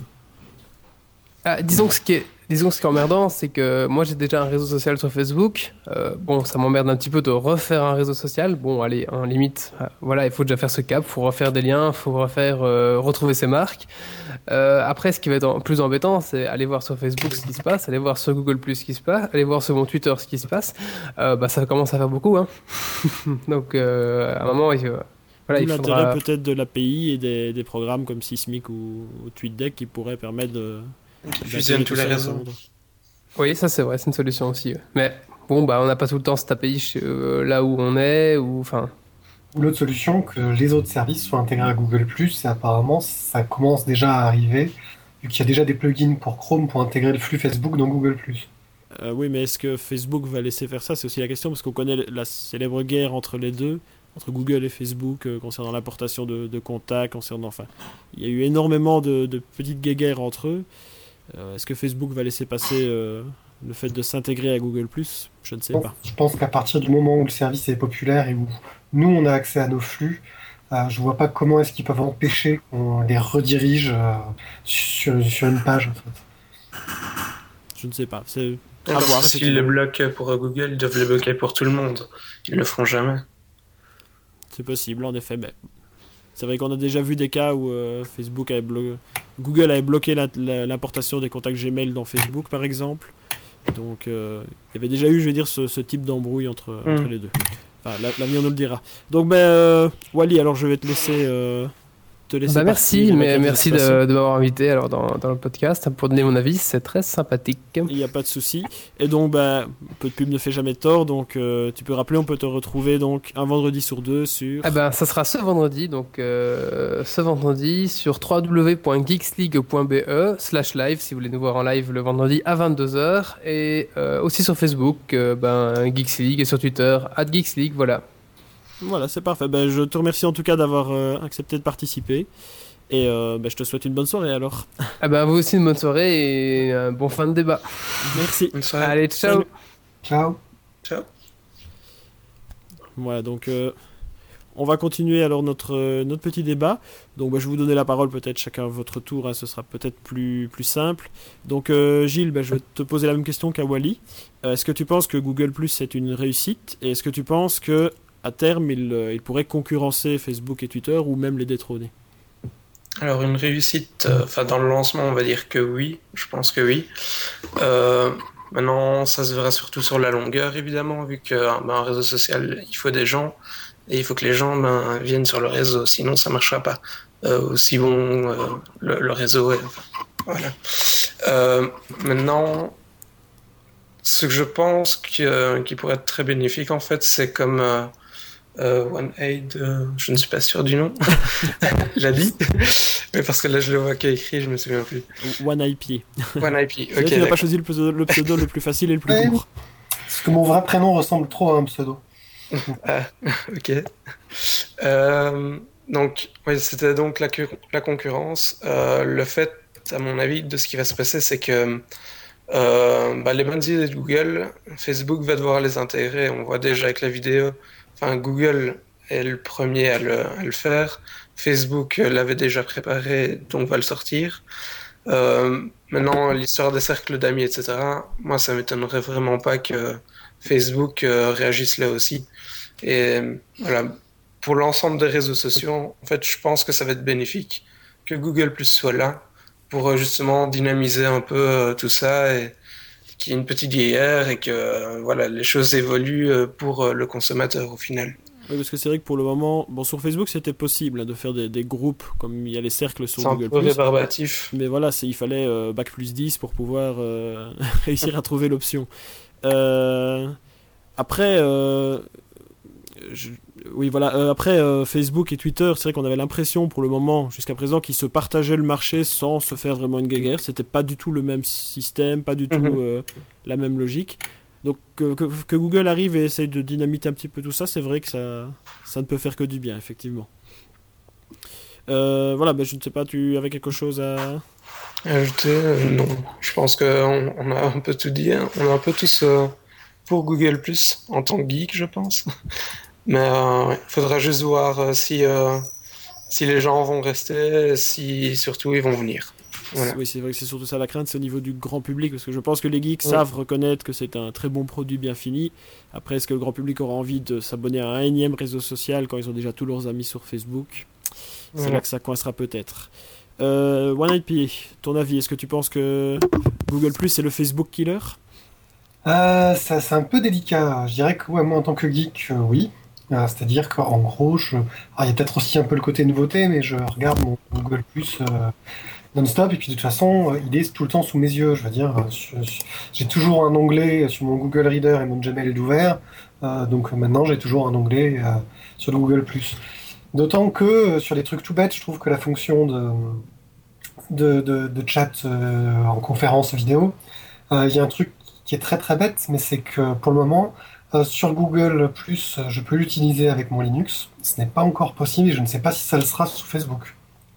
Ah, disons que ce qui est, disons que ce qui est emmerdant, c'est que moi j'ai déjà un réseau social sur Facebook. Euh, bon, ça m'emmerde un petit peu de refaire un réseau social. Bon, allez, en limite, euh, voilà, il faut déjà faire ce cap, il faut refaire des liens, il faut refaire, euh, retrouver ses marques. Euh, après, ce qui va être en, plus embêtant, c'est aller voir sur Facebook ce qui se passe, aller voir sur Google Plus ce qui se passe, aller voir sur mon Twitter ce qui se passe. Euh, bah, ça commence à faire beaucoup, hein. Donc, euh, à un moment, il, voilà, il l'intérêt faudra... peut-être de l'A P I et des, des programmes comme Sysmic ou, ou TweetDeck qui pourraient permettre de... Qui fusionnent tous les réseaux. Oui, ça c'est vrai, c'est une solution aussi. Mais bon, bah, on n'a pas tout le temps cette A P I chez, euh, là où on est, ou enfin. Ou l'autre solution, que les autres services soient intégrés à Google Plus, et apparemment ça commence déjà à arriver, vu qu'il y a déjà des plugins pour Chrome pour intégrer le flux Facebook dans Google Plus. Euh, oui, mais est-ce que Facebook va laisser faire ça? C'est aussi la question, parce qu'on connaît la célèbre guerre entre les deux, entre Google et Facebook, euh, concernant l'importation de, de contacts, concernant... Enfin, il y a eu énormément de, de petites guéguerres entre eux. Euh, est-ce que Facebook va laisser passer euh, le fait de s'intégrer à Google Plus? Je ne sais Bon, pas. je pense qu'à partir du moment où le service est populaire et où nous on a accès à nos flux, euh, je vois pas comment est-ce qu'ils peuvent empêcher qu'on les redirige euh, sur, sur une page en fait. Je ne sais pas. C'est à Alors, voir. s'ils le bloquent pour Google, ils doivent le bloquer pour tout le monde. Ils le feront jamais. C'est possible, en effet. Mais c'est vrai qu'on a déjà vu des cas où euh, Facebook avait blo... Google avait bloqué la, la, l'importation des contacts Gmail dans Facebook, par exemple. Donc, euh, il y avait déjà eu, je veux dire, ce, ce type d'embrouille entre, mm. entre les deux. Enfin, l'avenir nous le dira. Donc, ben, euh, Wally, alors je vais te laisser... Euh, te laisser bah merci, mais merci de, de m'avoir invité alors dans, dans le podcast pour donner mon avis, c'est très sympathique. Il n'y a pas de souci. Et donc, bah, un peu de pub ne fait jamais tort, donc euh, tu peux rappeler, on peut te retrouver donc un vendredi sur deux sur... Eh ben, ça sera ce vendredi, donc euh, ce vendredi sur w w w point geeksleague point b e slash live si vous voulez nous voir en live le vendredi à vingt-deux heures et euh, aussi sur Facebook, euh, ben, Geeks League et sur Twitter, arobase geeks league, voilà. Voilà, c'est parfait. Ben, je te remercie en tout cas d'avoir euh, accepté de participer. Et euh, ben, je te souhaite une bonne soirée alors. Ah ben, vous aussi une bonne soirée et un bon fin de débat. Merci. Allez, ciao. Ciao. Ciao. Voilà, donc euh, on va continuer alors notre, euh, notre petit débat. Donc ben, je vais vous donner la parole peut-être chacun à votre tour. Hein, ce sera peut-être plus, plus simple. Donc euh, Gilles, ben, je vais te poser la même question qu'à Wally. Euh, est-ce que tu penses que Google Plus est une réussite? Et est-ce que tu penses que à terme, il, euh, il pourrait concurrencer Facebook et Twitter ou même les détrôner? Alors une réussite, enfin euh, dans le lancement, on va dire que oui, je pense que oui. Euh, maintenant, ça se verra surtout sur la longueur, évidemment, vu qu'un ben, un réseau social, il faut des gens, et il faut que les gens ben, viennent sur le réseau, sinon ça ne marchera pas. Euh, aussi bon, euh, le, le réseau est... Enfin, voilà. Euh, maintenant, ce que je pense que, qui pourrait être très bénéfique, en fait, c'est comme... Euh, Euh, OneAid, euh, je ne suis pas sûr du nom, l'a dit, mais parce que là je le vois qu'il écrit, je me souviens plus. OneIP. OneIP, ok. Tu n'as pas choisi le pseudo, le pseudo le plus facile et le plus ouais, court. Parce que mon vrai prénom ressemble trop à un pseudo. Ah, ok. Euh, donc, oui, c'était donc la, la concurrence. Euh, le fait, à mon avis, de ce qui va se passer, c'est que euh, bah, les bonnes idées de Google, Facebook va devoir les intégrer. On voit déjà avec la vidéo. Enfin, Google est le premier à le, à le faire. Facebook l'avait déjà préparé, donc va le sortir. Euh, maintenant, l'histoire des cercles d'amis, et cetera. Moi, ça m'étonnerait vraiment pas que Facebook euh, réagisse là aussi. Et voilà, pour l'ensemble des réseaux sociaux, en fait, je pense que ça va être bénéfique que Google Plus soit là pour euh, justement dynamiser un peu euh, tout ça et qu'il y ait une petite guerre et que euh, voilà, les choses évoluent euh, pour euh, le consommateur au final. Oui, parce que c'est vrai que pour le moment, bon, sur Facebook c'était possible hein, de faire des, des groupes comme il y a les cercles sur c'est Google+. C'est un peu rébarbatif. Mais voilà, c'est, il fallait euh, bac plus dix pour pouvoir euh, réussir à trouver l'option. Euh, après, euh, je, oui voilà, euh, après euh, Facebook et Twitter, c'est vrai qu'on avait l'impression pour le moment, jusqu'à présent, qu'ils se partageaient le marché sans se faire vraiment une guerre. C'était pas du tout le même système, pas du tout Mm-hmm. euh, la même logique. Donc que, que, que Google arrive et essaye de dynamiter un petit peu tout ça, c'est vrai que ça, ça ne peut faire que du bien, effectivement. Euh, voilà, ben je ne sais pas, tu avais quelque chose à ajouter? euh, Non, je pense qu'on on a un peu tout dit. Hein. On est un peu tous euh, pour Google Plus en tant que geek, je pense. Mais il euh, ouais, faudra juste voir euh, si euh, si les gens vont rester, si surtout ils vont venir. Voilà. Oui, c'est vrai que c'est surtout ça la crainte, c'est au niveau du grand public, parce que je pense que les geeks Oui. savent reconnaître que c'est un très bon produit bien fini. Après, est-ce que le grand public aura envie de s'abonner à un énième réseau social quand ils ont déjà tous leurs amis sur Facebook? C'est Voilà. là que ça coincera peut-être. Euh, One Night P, ton avis, est-ce que tu penses que Google Plus c'est le Facebook killer? Euh, ça, c'est un peu délicat. Je dirais que ouais, moi, en tant que geek, euh, oui. Euh, c'est-à-dire qu'en gros, je... alors, il y a peut-être aussi un peu le côté nouveauté, mais je regarde mon Google Plus euh, non-stop, et puis de toute façon, euh, il est tout le temps sous mes yeux. Je veux dire, euh, je- je- j'ai toujours un onglet sur mon Google Reader et mon Gmail est ouvert. Euh, donc euh, maintenant, j'ai toujours un onglet euh, sur le Google Plus. D'autant que euh, sur les trucs tout bêtes, je trouve que la fonction de, de, de, de chat euh, en conférence vidéo, euh, il y a un truc qui est très très bête, mais c'est que pour le moment, euh, sur Google Plus, je peux l'utiliser avec mon Linux. Ce n'est pas encore possible et je ne sais pas si ça le sera sous Facebook.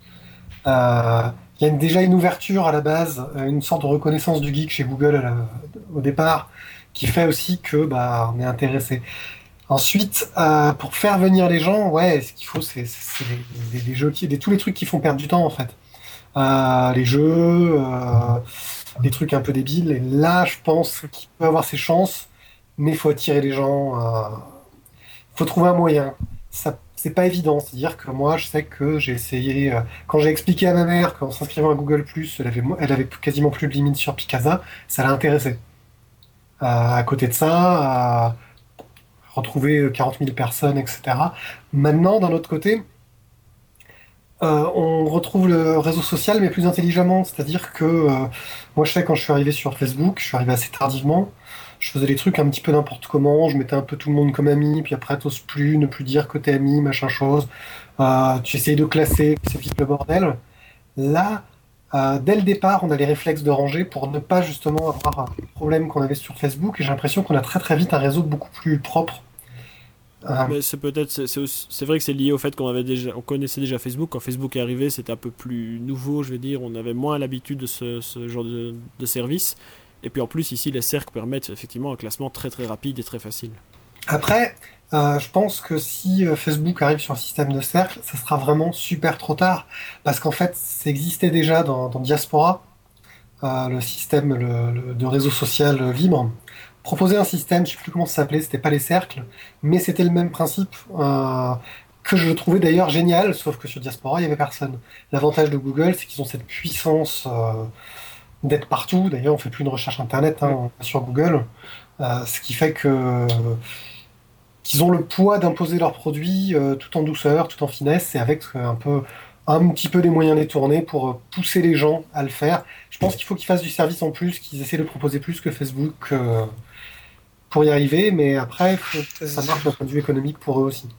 Euh, Il y a une- déjà une ouverture à la base, euh, une sorte de reconnaissance du geek chez Google à la- au départ, qui fait aussi que bah, on est intéressé. Ensuite, euh, pour faire venir les gens, ouais, ce qu'il faut, c'est c'est des, des- des jeux, qui, des, tous les trucs qui font perdre du temps en fait. Euh, les jeux, euh, des trucs un peu débiles. Et là, je pense qu'il peut avoir ses chances, mais il faut attirer les gens. Il faut trouver un moyen. Ça, c'est pas évident. C'est-à-dire que moi, je sais que j'ai essayé. euh, quand j'ai expliqué à ma mère qu'en s'inscrivant à Google Plus, elle avait, mo- elle avait quasiment plus de limite sur Picasa, ça l'a intéressée. Euh, à côté de ça, euh, retrouver quarante mille personnes, et cetera. Maintenant, d'un autre côté, euh, on retrouve le réseau social, mais plus intelligemment. C'est-à-dire que euh, moi, je sais quand je suis arrivé sur Facebook, je suis arrivé assez tardivement. Je faisais les trucs un petit peu n'importe comment. Je mettais un peu tout le monde comme ami, puis après, t'oses plus, ne plus dire que t'es ami, machin chose. Euh, tu essayes de classer, c'est vite le bordel. Là, euh, dès le départ, on a les réflexes de ranger pour ne pas justement avoir un problème qu'on avait sur Facebook. Et j'ai l'impression qu'on a très très vite un réseau beaucoup plus propre. Euh, Mais c'est peut-être, c'est, c'est aussi- c'est vrai que c'est lié au fait qu'on avait déjà, on connaissait déjà Facebook. Quand Facebook est arrivé, c'était un peu plus nouveau, je veux dire. On avait moins l'habitude de ce, ce genre de, de service. Et puis en plus, ici, les cercles permettent effectivement un classement très très rapide et très facile. Après, euh, je pense que si euh, Facebook arrive sur un système de cercle, ça sera vraiment super trop tard. Parce qu'en fait, ça existait déjà dans, dans Diaspora, euh, le système le- le- de réseau social euh, libre. Proposer un système, je sais plus comment ça s'appelait, c'était pas les cercles, mais c'était le même principe, euh, que je trouvais d'ailleurs génial, sauf que sur Diaspora, il y avait personne. L'avantage de Google, c'est qu'ils ont cette puissance euh, d'être partout. D'ailleurs, on fait plus une recherche internet hein, sur Google, euh, ce qui fait que qu'ils ont le poids d'imposer leurs produits euh, tout en douceur, tout en finesse, et avec euh, un peu, un petit peu des moyens détournés pour euh, pousser les gens à le faire. Je pense qu'il faut qu'ils fassent du service en plus, qu'ils essaient de proposer plus que Facebook euh, pour y arriver, mais après, il faut que ça marche d'un point de vue économique pour eux aussi.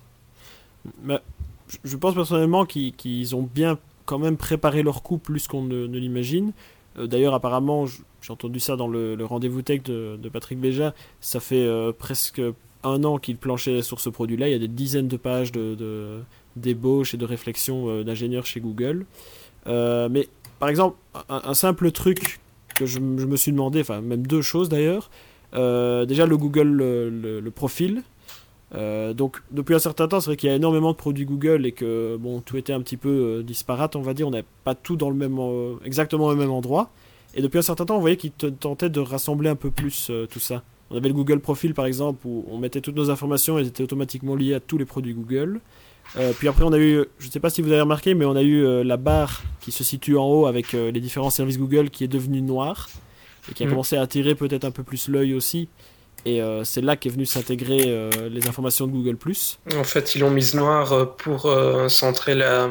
Mais je- je pense personnellement qu'ils, qu'ils ont bien quand même préparé leur coup plus qu'on ne, ne l'imagine. Euh, d'ailleurs, apparemment, j- j'ai entendu ça dans le, le rendez-vous tech de, de Patrick Béja. Ça fait euh, presque un an qu'il planchait sur ce produit-là. Il y a des dizaines de pages de, de- d'ébauches et de réflexions euh, d'ingénieurs chez Google. Euh, mais par exemple, un, un simple truc que je, m- je me suis demandé, enfin même deux choses d'ailleurs. Euh, déjà le Google, le, le- le profil. Euh, donc depuis un certain temps, c'est vrai qu'il y a énormément de produits Google et que bon, tout était un petit peu euh, disparate, on va dire. On n'avait pas tout dans le même, euh, exactement au même endroit. Et depuis un certain temps, on voyait qu'ils te- tentaient de rassembler un peu plus euh, tout ça. On avait le Google Profile par exemple où on mettait toutes nos informations et elles étaient automatiquement liées à tous les produits Google. Euh, puis après on a eu, je ne sais pas si vous avez remarqué, mais on a eu euh, la barre qui se situe en haut avec euh, les différents services Google qui est devenue noire et qui a Mhm. commencé à attirer peut-être un peu plus l'œil aussi. Et euh, c'est là qu'est venu s'intégrer euh, les informations de Google+. En fait, ils l'ont mise noire euh, pour euh, centrer la.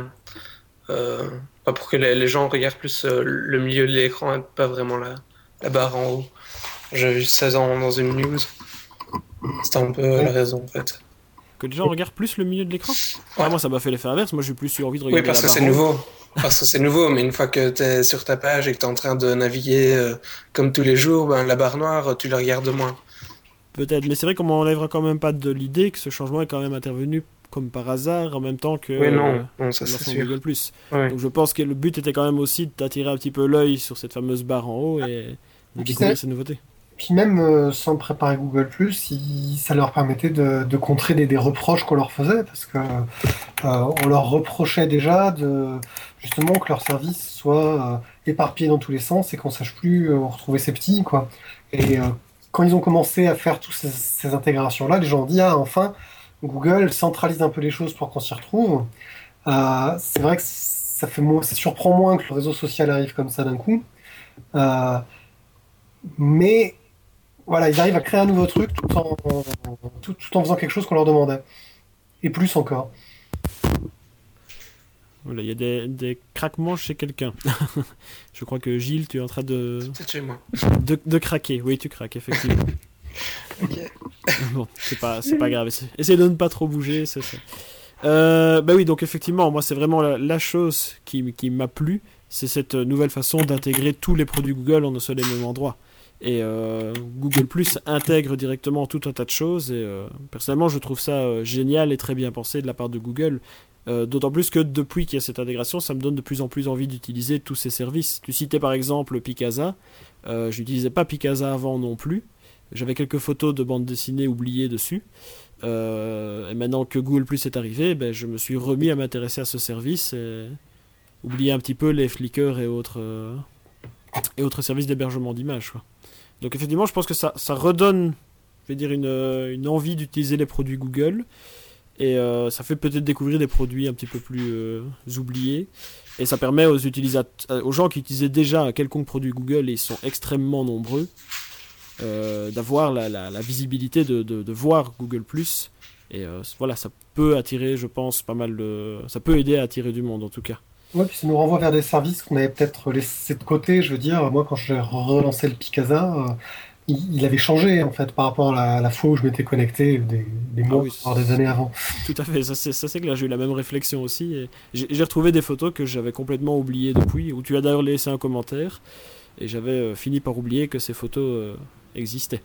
euh, pas pour que les, les gens regardent plus euh, le milieu de l'écran et pas vraiment la, la barre en haut. J'ai vu ça dans, dans une news. C'était un peu euh, la raison en fait. Que les gens regardent plus le milieu de l'écran. Ouais. Ah, moi ça m'a fait l'effet inverse, moi j'ai plus eu envie de Oui, regarder parce la que barre c'est en haut. nouveau. Parce que c'est nouveau, mais une fois que tu es sur ta page et que tu es en train de naviguer euh, comme tous les jours, ben, la barre noire, tu la regardes moins. Peut-être, mais c'est vrai qu'on m'enlèvera quand même pas de l'idée que ce changement est quand même intervenu comme par hasard en même temps que Oui, non, euh, non ça le c'est lancement sûr. de Google+. Ouais. Donc je pense que le but était quand même aussi d'attirer un petit peu l'œil sur cette fameuse barre en haut et de Puis découvrir c'est- ces nouveautés. puis même euh, sans préparer Google plus, il- ça leur permettait de, de contrer des, des reproches qu'on leur faisait, parce que euh, on leur reprochait déjà de justement que leur service soit euh, éparpillé dans tous les sens et qu'on sache plus euh, où retrouver ses petits, quoi. Et euh, quand ils ont commencé à faire toutes ces, ces intégrations-là, les gens ont dit, ah, enfin, Google centralise un peu les choses pour qu'on s'y retrouve. Euh, c'est vrai que ça fait moins, ça surprend moins que le réseau social arrive comme ça d'un coup. Euh, mais voilà, ils arrivent à créer un nouveau truc tout en, tout, tout en faisant quelque chose qu'on leur demandait. Et plus encore. Voilà, il y a des, des craquements chez quelqu'un. Je crois que Gilles, tu es en train de, C'est chez moi. de, de craquer. Oui, tu craques, effectivement. Ok. Bon, c'est pas, c'est pas grave. Essaye essaye de ne pas trop bouger, c'est ça. Euh, bah oui, donc effectivement, moi, c'est vraiment la, la chose qui, qui m'a plu. C'est cette nouvelle façon d'intégrer tous les produits Google en un seul et même endroit. Et euh, Google Plus intègre directement tout un tas de choses. Et euh, personnellement, je trouve ça euh, génial et très bien pensé de la part de Google. Euh, d'autant plus que depuis qu'il y a cette intégration, ça me donne de plus en plus envie d'utiliser tous ces services. Tu citais par exemple Picasa. Euh, je n'utilisais pas Picasa avant non plus. J'avais quelques photos de bandes dessinées oubliées dessus. Euh, et maintenant que Google Plus est arrivé, ben, je me suis remis à m'intéresser à ce service et oublier un petit peu les Flickr et autres, euh, et autres services d'hébergement d'images, quoi. Donc effectivement, je pense que ça, ça redonne, je vais dire, une, une envie d'utiliser les produits Google. Et euh, ça fait peut-être découvrir des produits un petit peu plus euh, oubliés. Et ça permet aux utilisateurs, aux gens qui utilisaient déjà un quelconque produit Google, et ils sont extrêmement nombreux, euh, d'avoir la, la, la visibilité de, de, de voir Google plus. Et euh, voilà, ça peut attirer, je pense, pas mal de... Ça peut aider à attirer du monde, en tout cas. Ouais, puis ça nous renvoie vers des services qu'on avait peut-être laissés de côté. Je veux dire, moi, quand j'ai relancé le Picasa, euh, il, il avait changé, en fait, par rapport à la, la fois où je m'étais connecté des, des Ah mois, oui, voire des années avant. tout à fait, ça c'est, ça c'est clair, j'ai eu la même réflexion aussi. Et j'ai, j'ai retrouvé des photos que j'avais complètement oubliées depuis, où tu as d'ailleurs laissé un commentaire, et j'avais euh, fini par oublier que ces photos euh, existaient.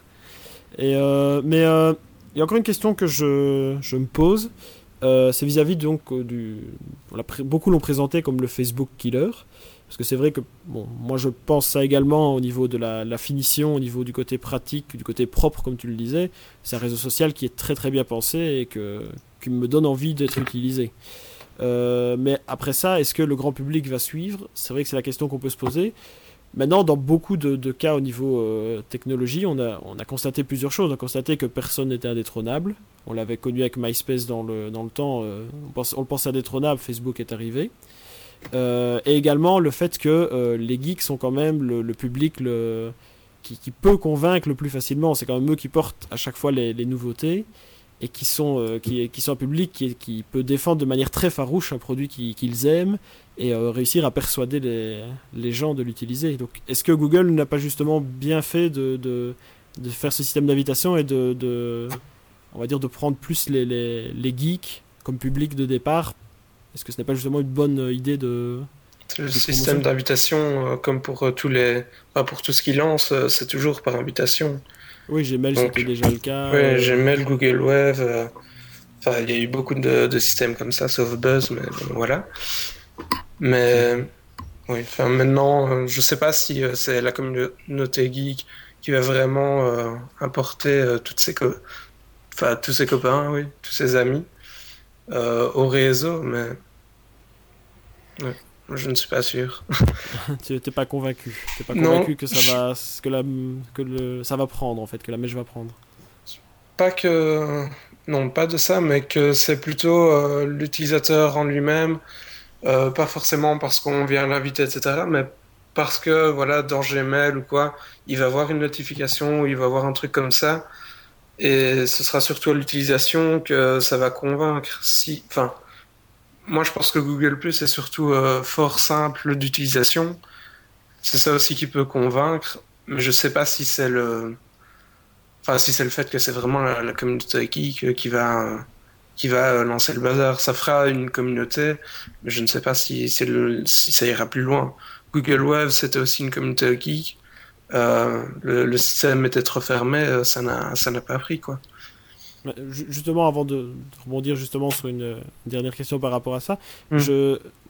et, euh, mais euh, il y a encore une question que je, je me pose, euh, c'est vis-à-vis donc euh, du... on l'a pré- beaucoup l'ont présenté comme le Facebook killer, parce que c'est vrai que bon, moi je pense ça également au niveau de la, la finition, au niveau du côté pratique, du côté propre comme tu le disais. C'est un réseau social qui est très très bien pensé et que, qui me donne envie d'être utilisé. Euh, mais après ça, est-ce que le grand public va suivre? C'est vrai que c'est la question qu'on peut se poser. Maintenant, dans beaucoup de, de cas au niveau euh, technologie, on a, on a constaté plusieurs choses. On a constaté que personne n'était indétrônable. On l'avait connu avec MySpace dans le, dans le temps. Euh, on, pense, on le pensait indétrônable, Facebook est arrivé. Euh, et également le fait que euh, les geeks sont quand même le, le public le, qui, qui peut convaincre le plus facilement. C'est quand même eux qui portent à chaque fois les, les nouveautés et qui sont, euh, qui, qui sont un public qui, qui peut défendre de manière très farouche un produit qui, qu'ils aiment et euh, réussir à persuader les, les gens de l'utiliser. Donc, est-ce que Google n'a pas justement bien fait de, de, de faire ce système d'invitation et de, de, on va dire, de prendre plus les, les, les geeks comme public de départ? Est-ce que ce n'est pas justement une bonne idée de... C'est le de système promotion d'invitation, euh, comme pour euh, tous les, enfin, pour tout ce qu'ils lancent, euh, c'est toujours par invitation. Oui, Gmail, Donc, c'était déjà le cas. ouais, euh, Gmail, Google Wave, euh, enfin, il y a eu beaucoup de, de systèmes comme ça, sauf Buzz, mais bon, voilà. Mais oui, enfin, maintenant, euh, je sais pas si euh, c'est la communauté geek qui va vraiment euh, importer euh, toutes ses co- enfin, tous ses copains, oui, tous ses amis euh, au réseau, mais ouais, je ne suis pas sûr. Tu n'es pas convaincu. T'es pas Non, convaincu que ça je- va, que la, que le, ça va prendre en fait, que la mèche va prendre. Pas que, non, pas de ça, mais que c'est plutôt euh, l'utilisateur en lui-même, euh, pas forcément parce qu'on vient l'inviter, et cetera, mais parce que, voilà, dans Gmail ou quoi, il va voir une notification ou il va voir un truc comme ça, et ce sera surtout à l'utilisation que ça va convaincre. Si, enfin, moi je pense que Google Plus est surtout euh, fort simple d'utilisation, c'est ça aussi qui peut convaincre, mais je sais pas si c'est le Enfin, si c'est le fait que c'est vraiment la, la communauté geek qui va, qui va lancer le bazar. Ça fera une communauté, mais je ne sais pas si, si, le, si ça ira plus loin. Google Wave, c'était aussi une communauté geek. Euh, le, le système était trop fermé, ça n'a, ça n'a pas pris, quoi. Mais ju- Justement, avant de, de rebondir justement sur une, une dernière question par rapport à ça, Mm. je,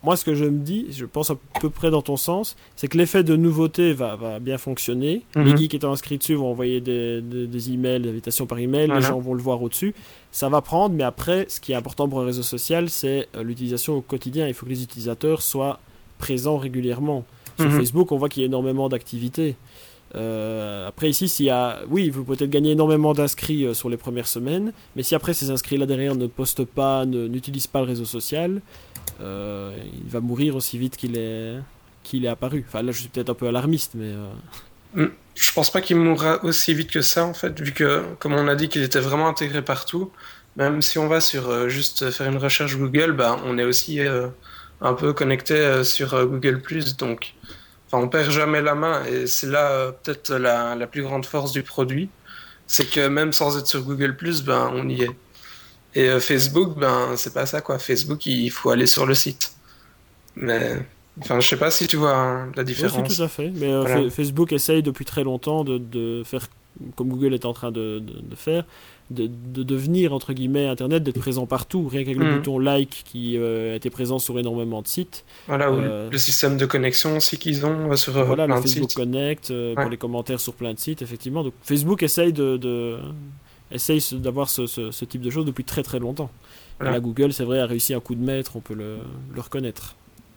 moi, ce que je me dis, je pense à peu près dans ton sens, c'est que l'effet de nouveauté va, va bien fonctionner. Mm-hmm. Les geeks étant inscrits dessus vont envoyer des, des, des emails, des invitations par email, voilà. Les gens vont le voir au-dessus. Ça va prendre, mais après, ce qui est important pour un réseau social, c'est euh, l'utilisation au quotidien. Il faut que les utilisateurs soient présents régulièrement. Sur mm-hmm. Facebook, on voit qu'il y a énormément d'activités. Euh, après ici, s'il y a, oui, vous pouvez peut-être gagner énormément d'inscrits euh, sur les premières semaines, mais si après ces inscrits-là derrière ne postent pas, ne, n'utilisent pas le réseau social, euh, il va mourir aussi vite qu'il est, qu'il est apparu. Enfin là, je suis peut-être un peu alarmiste, mais euh... je pense pas qu'il mourra aussi vite que ça en fait, vu que comme on a dit qu'il était vraiment intégré partout. Même si on va sur euh, juste faire une recherche Google, bah on est aussi euh, un peu connecté euh, sur euh, Google plus, donc. Enfin, on perd jamais la main et c'est là euh, peut-être la, la plus grande force du produit, c'est que même sans être sur Google plus, ben on y est. Et euh, Facebook, ben c'est pas ça quoi. Facebook, il faut aller sur le site. Mais enfin, je sais pas si tu vois hein, la différence. Oui, tout à fait. Mais euh, voilà. Facebook essaye depuis très longtemps de, de faire comme Google est en train de, de, de faire. De, de devenir entre guillemets Internet, d'être présent partout, rien qu'avec mmh. le bouton like qui euh, était présent sur énormément de sites. Voilà, euh, le système de connexion aussi qu'ils ont euh, sur voilà, plein le de Facebook sites. Connect euh, ouais. pour les commentaires sur plein de sites, effectivement. Donc Facebook essaye de, de essaye d'avoir ce, ce, ce type de choses depuis très très longtemps. Voilà. Et là, Google, c'est vrai, a réussi un coup de maître, on peut le, le reconnaître.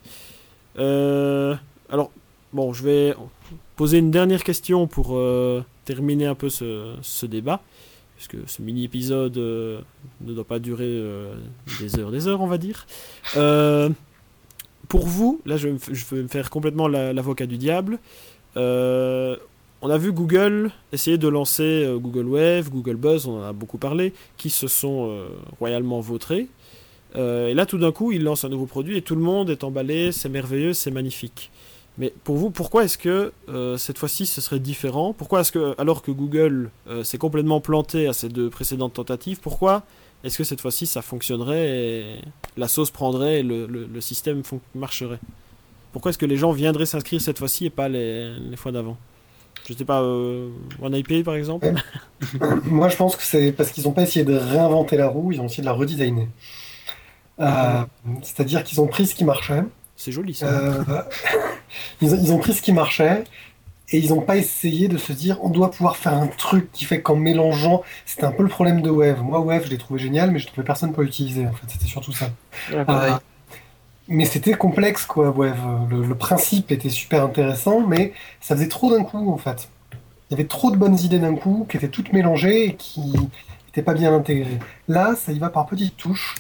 Euh, alors, bon, je vais poser une dernière question pour euh, terminer un peu ce, ce débat. Puisque ce mini-épisode euh, ne doit pas durer euh, des heures, des heures, on va dire. Euh, pour vous, là je, je vais me faire complètement la, l'avocat du diable. Euh, on a vu Google essayer de lancer euh, Google Wave, Google Buzz, on en a beaucoup parlé, qui se sont euh, royalement vautrés. Euh, et là tout d'un coup, ils lancent un nouveau produit et tout le monde est emballé, c'est merveilleux, c'est magnifique. Mais pour vous, pourquoi est-ce que euh, cette fois-ci ce serait différent ? Pourquoi est-ce que, alors que Google euh, s'est complètement planté à ces deux précédentes tentatives, pourquoi est-ce que cette fois-ci ça fonctionnerait et la sauce prendrait et le, le, le système fon- marcherait ? Pourquoi est-ce que les gens viendraient s'inscrire cette fois-ci et pas les, les fois d'avant ? Je sais pas, euh, OneIP par exemple ? Moi je pense que c'est parce qu'ils n'ont pas essayé de réinventer la roue, ils ont essayé de la redesigner. Euh, mm-hmm. C'est-à-dire qu'ils ont pris ce qui marchait. C'est joli ça. Euh, ils, ont, ils ont pris ce qui marchait et ils n'ont pas essayé de se dire on doit pouvoir faire un truc qui fait qu'en mélangeant, c'était un peu le problème de Wave. Moi Wave je l'ai trouvé génial mais je trouvais personne pour l'utiliser en fait, c'était surtout ça. Ouais, euh, mais c'était complexe quoi Wave. Le, le principe était super intéressant mais ça faisait trop d'un coup en fait. Il y avait trop de bonnes idées d'un coup qui étaient toutes mélangées et qui n'étaient pas bien intégrées. Là ça y va par petites touches.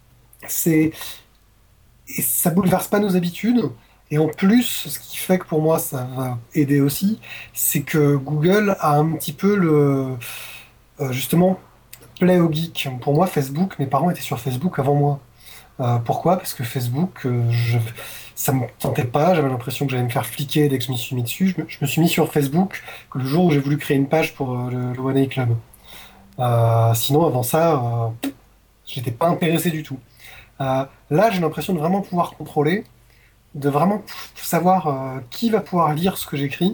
C'est Et ça bouleverse pas nos habitudes. Et en plus, ce qui fait que pour moi ça va aider aussi, c'est que Google a un petit peu le euh, justement play au geek. Pour moi, Facebook, mes parents étaient sur Facebook avant moi. Euh, pourquoi ? Parce que Facebook, euh, je, ça me tentait pas. J'avais l'impression que j'allais me faire fliquer dès que je m'y suis mis dessus. Je me, je me suis mis sur Facebook que le jour où j'ai voulu créer une page pour euh, le, le One A Club. Euh, sinon, avant ça, euh, j'étais pas intéressé du tout. Euh, là, j'ai l'impression de vraiment pouvoir contrôler, de vraiment savoir euh, qui va pouvoir lire ce que j'écris,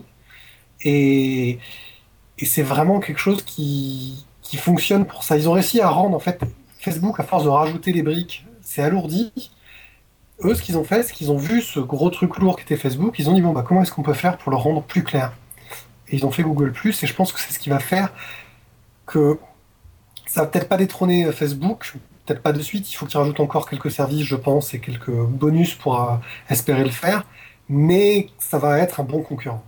et, et c'est vraiment quelque chose qui, qui fonctionne pour ça. Ils ont réussi à rendre, en fait, Facebook, à force de rajouter les briques, c'est alourdi. Eux, ce qu'ils ont fait, c'est qu'ils ont vu ce gros truc lourd qu'était Facebook, ils ont dit, bon, bah, comment est-ce qu'on peut faire pour le rendre plus clair ? Et ils ont fait Google plus, et je pense que c'est ce qui va faire que ça va peut-être pas détrôner Facebook, peut-être pas de suite, il faut qu'ils rajoutent encore quelques services, je pense, et quelques bonus pour euh, espérer le faire, mais ça va être un bon concurrent.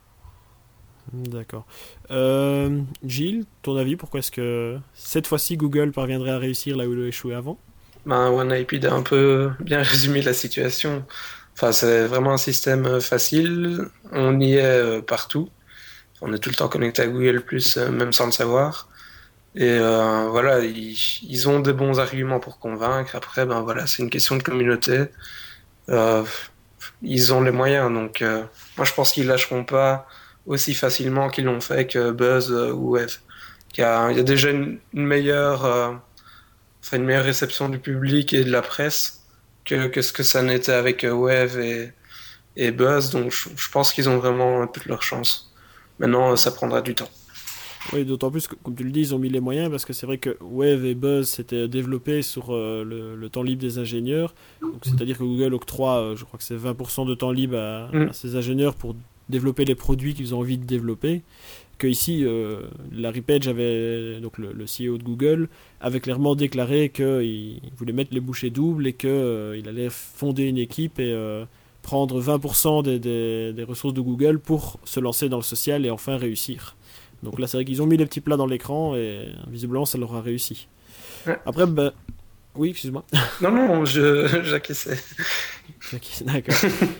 D'accord. Euh, Gilles, ton avis, pourquoi est-ce que cette fois-ci Google parviendrait à réussir là où il a échoué avant ? Ben, OneIP a un peu bien résumé la situation. Enfin, c'est vraiment un système facile, on y est partout, on est tout le temps connecté à Google plus, même sans le savoir. Et euh, voilà, ils, ils ont des bons arguments pour convaincre. Après, ben voilà, c'est une question de communauté. Euh, ils ont les moyens, donc euh, moi je pense qu'ils lâcheront pas aussi facilement qu'ils l'ont fait avec euh, Buzz euh, ou Wave. Il y a, il y a déjà une, une meilleure, euh, enfin une meilleure réception du public et de la presse que, que ce que ça n'était avec euh, Wave et, et Buzz. Donc je, je pense qu'ils ont vraiment toutes leurs chances. Maintenant, ça prendra du temps. Oui, d'autant plus que, comme tu le dis, ils ont mis les moyens parce que c'est vrai que Wave et Buzz s'étaient développés sur euh, le, le temps libre des ingénieurs. Donc, c'est-à-dire que Google octroie, euh, je crois que c'est vingt pour cent de temps libre à, Mm. à ses ingénieurs pour développer les produits qu'ils ont envie de développer. Que ici, euh, Larry Page avait, donc le, le C E O de Google, avait clairement déclaré qu'il voulait mettre les bouchées doubles et qu'il euh, allait fonder une équipe et euh, prendre vingt pour cent des, des, des ressources de Google pour se lancer dans le social et enfin réussir. Donc là, c'est vrai qu'ils ont mis les petits plats dans l'écran et visiblement, ça leur a réussi. Ouais. Après, ben... Oui, excuse-moi. Non, non, je, j'acquiesçais. D'accord.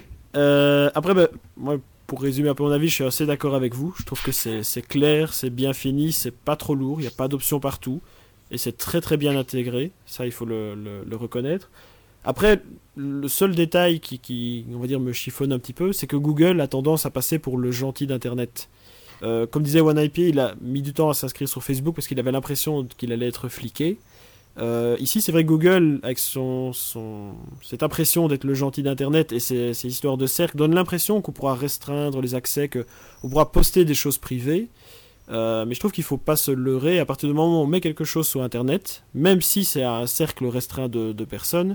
euh, après, ben, moi, pour résumer un peu mon avis, je suis assez d'accord avec vous. Je trouve que c'est, c'est clair, c'est bien fini, c'est pas trop lourd, il n'y a pas d'options partout. Et c'est très très bien intégré. Ça, il faut le, le, le reconnaître. Après, le seul détail qui, qui, on va dire, me chiffonne un petit peu, c'est que Google a tendance à passer pour le gentil d'Internet. Euh, comme disait OneIP, il a mis du temps à s'inscrire sur Facebook parce qu'il avait l'impression qu'il allait être fliqué. Euh, ici, c'est vrai que Google, avec son, son, cette impression d'être le gentil d'Internet et ses, ses histoires de cercle, donne l'impression qu'on pourra restreindre les accès, qu'on pourra poster des choses privées. Euh, mais je trouve qu'il ne faut pas se leurrer. À partir du moment où on met quelque chose sur Internet, même si c'est un cercle restreint de, de personnes,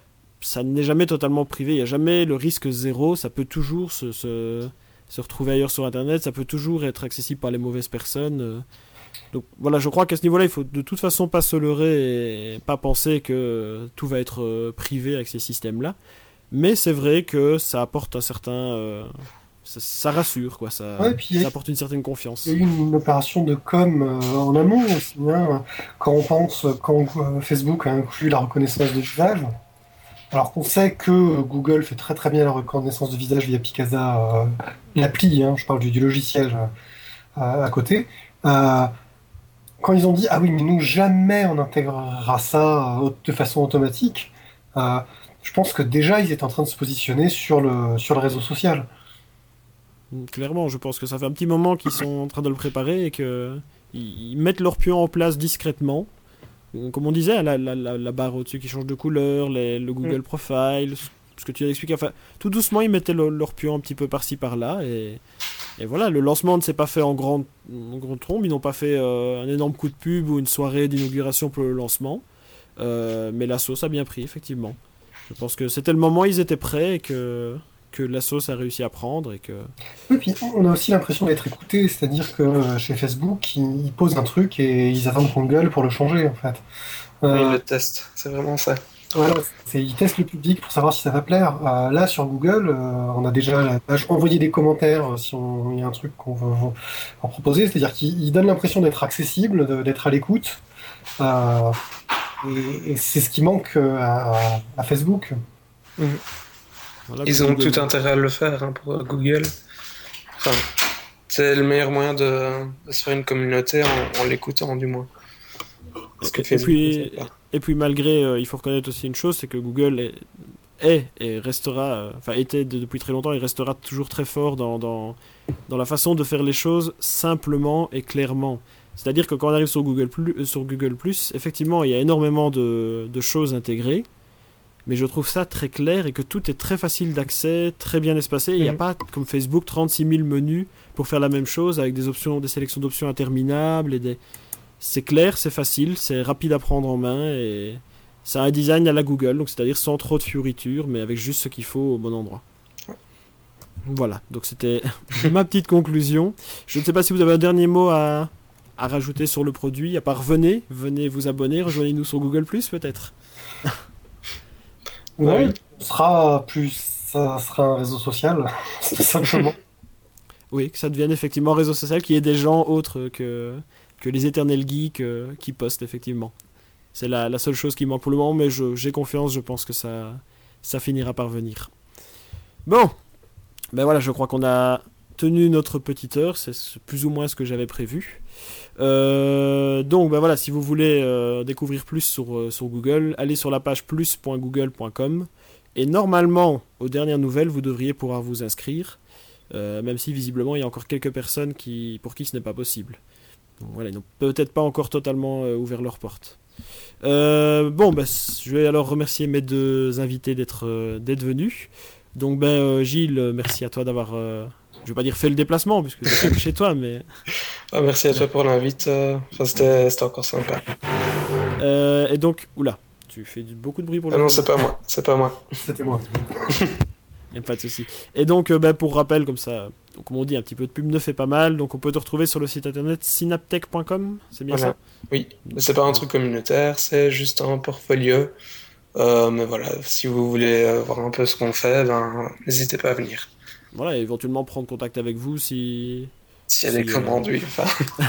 ça n'est jamais totalement privé. Il n'y a jamais le risque zéro. Ça peut toujours se, se, se retrouver ailleurs sur Internet. Ça peut toujours être accessible par les mauvaises personnes. Donc voilà, je crois qu'à ce niveau-là, il faut de toute façon pas se leurrer et pas penser que tout va être euh, privé avec ces systèmes-là. Mais c'est vrai que ça apporte un certain... Euh, ça, ça rassure, quoi. Ça, Ouais, puis, ça apporte une certaine confiance. Il y a eu une opération de com euh, en amont aussi, hein, quand on pense, quand euh, Facebook a inclus la reconnaissance de visage, alors qu'on sait que Google fait très très bien la reconnaissance de visage via Picasa, euh, l'appli, hein, je parle du, du logiciel euh, à côté. Euh, quand ils ont dit ah oui mais nous jamais on intégrera ça euh, de façon automatique, euh, je pense que déjà ils étaient en train de se positionner sur le sur le réseau social. Clairement, je pense que ça fait un petit moment qu'ils sont en train de le préparer et qu'ils ils mettent leur pion en place discrètement. Comme on disait, la, la, la, la barre au-dessus qui change de couleur, les, le Google Mm. Profile, ce que tu as expliqué. Enfin, tout doucement, ils mettaient le, leur pion un petit peu par-ci par-là. Et, et voilà, le lancement ne s'est pas fait en grande, en grande trombe. Ils n'ont pas fait euh, un énorme coup de pub ou une soirée d'inauguration pour le lancement. Euh, mais la sauce a bien pris, effectivement. Je pense que c'était le moment, ils étaient prêts et que, que la sauce a réussi à prendre. Et que... Et puis on a aussi l'impression d'être écouté, c'est-à-dire que euh, chez Facebook ils, ils posent un truc et ils attendent qu'on gueule pour le changer en fait. Oui, Euh, le test, c'est vraiment ça. Voilà, c'est, ils testent le public pour savoir si ça va plaire. Euh, là, sur Google, euh, on a déjà la page envoyer des commentaires euh, si on- il y a un truc qu'on veut veut en proposer. C'est-à-dire qu'ils ils donnent l'impression d'être accessible, de- d'être à l'écoute. Euh, et, et c'est ce qui manque euh, à, à Facebook. Voilà, Ils que ont Google- tout intérêt à le faire hein, pour Google. Enfin, c'est le meilleur moyen de, de se faire une communauté en, en l'écoutant, du moins. Parce que Et Facebook puis, ne fait pas. et puis malgré, euh, il faut reconnaître aussi une chose, c'est que Google est, est et restera, euh, enfin était de- depuis très longtemps, il restera toujours très fort dans, dans, dans la façon de faire les choses simplement et clairement. C'est-à-dire que quand on arrive sur Google Plus, euh, sur Google Plus, effectivement, il y a énormément de, de choses intégrées, mais je trouve ça très clair et que tout est très facile d'accès, très bien espacé. Il n'y a Mhm. pas, comme Facebook, trente-six mille menus pour faire la même chose avec des options, des sélections d'options interminables et des... C'est clair, c'est facile, c'est rapide à prendre en main et ça a un design à la Google, donc c'est-à-dire sans trop de fioritures, mais avec juste ce qu'il faut au bon endroit. Voilà, donc c'était ma petite conclusion. Je ne sais pas si vous avez un dernier mot à, à rajouter sur le produit, à part venez, venez vous abonner, rejoignez-nous sur Google plus peut-être. Ouais, oui. ce sera plus, ça sera un réseau social, tout simplement. Oui, que ça devienne effectivement un réseau social, qu'il y ait des gens autres que, que les éternels geeks euh, qui postent effectivement. C'est la, la seule chose qui manque pour le moment, mais je- j'ai confiance, je pense que ça, ça finira par venir. Bon, ben voilà, je crois qu'on a tenu notre petite heure, c'est ce- plus ou moins ce que j'avais prévu. Euh, donc ben voilà, si vous voulez euh, découvrir plus sur, euh, sur Google, allez sur la page plus point google point com et normalement, aux dernières nouvelles, vous devriez pouvoir vous inscrire, euh, même si visiblement il y a encore quelques personnes qui, pour qui ce n'est pas possible. Donc voilà, ils n'ont peut-être pas encore totalement euh, ouvert leurs portes. Euh, bon, ben, je vais alors remercier mes deux invités d'être euh, d'être venus. Donc, ben, euh, Gilles, euh, merci à toi d'avoir, euh, je vais pas dire fait le déplacement, puisque c'est pas chez toi, mais Ah, merci à toi pour l'invite. euh, Enfin, c'était c'était encore sympa. Euh, et donc, oula, tu fais du- beaucoup de bruit pour Ah le non, moment. c'est pas moi. C'est pas moi. C'était moi. Y a pas de souci. Et donc, euh, bah, pour rappel, comme ça, donc, comme on dit, un petit peu de pub ne fait pas mal. Donc, on peut te retrouver sur le site internet synaptech point com, c'est bien Voilà. ça? Oui, mais c'est pas un truc communautaire, c'est juste un portfolio. Euh, mais voilà, si vous voulez euh, voir un peu ce qu'on fait, ben, n'hésitez pas à venir. Voilà, et éventuellement prendre contact avec vous si. S'il y a des Si, euh, commandes, oui. Enfin...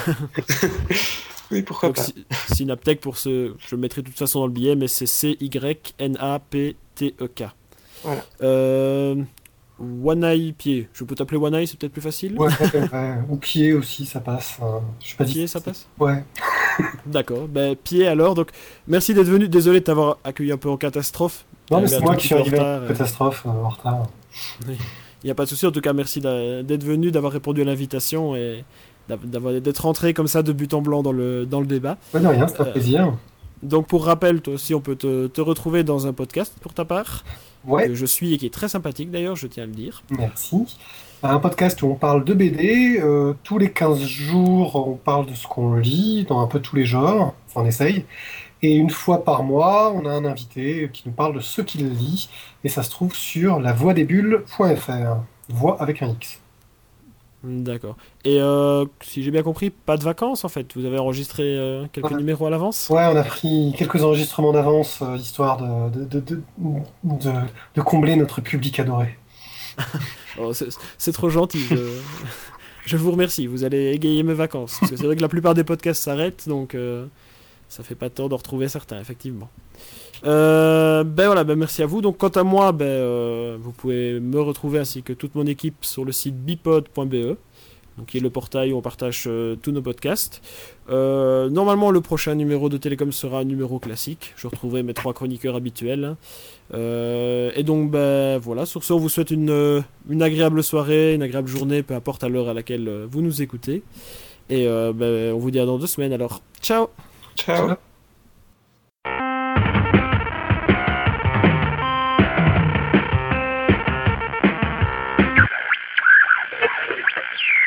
oui, pourquoi Donc, pas. si- Synaptech, pour ce. Je le mettrai de toute façon dans le billet, mais c'est C Y N A P T E K. Voilà. Euh. One Eye Pied. Je peux t'appeler One Eye, c'est peut-être plus facile? Ouais, ouais, ouais. Ou pied aussi, ça passe. euh, Je suis pas dit. Pied, ça passe? Ouais. D'accord, ben pied alors. Donc, merci d'être venu. Désolé de t'avoir accueilli un peu en catastrophe. Non, mais T'avais c'est un moi tout qui petit suis peu en arrivé retard, en euh. catastrophe, euh, en retard. Il n'y a pas de souci. En tout cas, merci d'a- d'être venu, d'avoir répondu à l'invitation et d'av- d'avoir- d'être rentré comme ça de but en blanc dans le, dans le débat. Ouais, de rien, c'était un Euh, plaisir. Donc, pour rappel, toi aussi, on peut te, te retrouver dans un podcast pour ta part, Ouais, que je suis et qui est très sympathique d'ailleurs, je tiens à le dire. merci. Un podcast où on parle de B D. euh, tous les quinze jours, on parle de ce qu'on lit, dans un peu tous les genres. Enfin, on essaye. Et une fois par mois, on a un invité qui nous parle de ce qu'il lit. Et ça se trouve sur la voix des bulles point f r. Voix avec un X. D'accord. Et euh, si j'ai bien compris, pas de vacances en fait. Vous avez enregistré euh, quelques Ouais. numéros à l'avance? Ouais, on a pris quelques enregistrements d'avance, euh, histoire de, de, de, de, de- de combler notre public adoré. Oh, c'est c'est trop gentil. Je... je vous remercie. Vous allez égayer mes vacances. Parce que c'est vrai que la plupart des podcasts s'arrêtent, donc euh, ça fait pas tort d'en retrouver certains, effectivement. Euh, ben voilà, ben merci à vous. Donc quant à moi, ben, euh, vous pouvez me retrouver ainsi que toute mon équipe sur le site bipod point b e, donc qui est le portail où on partage euh, tous nos podcasts. Euh, normalement, le prochain numéro de Télécom sera un numéro classique. Je retrouverai mes trois chroniqueurs habituels. Euh, et donc, ben voilà. Sur ce, on vous souhaite une, euh, une agréable soirée, une agréable journée, peu importe à l'heure à laquelle euh, vous nous écoutez. Et euh, ben, on vous dit à dans deux semaines. Alors, ciao! Ciao. Ciao.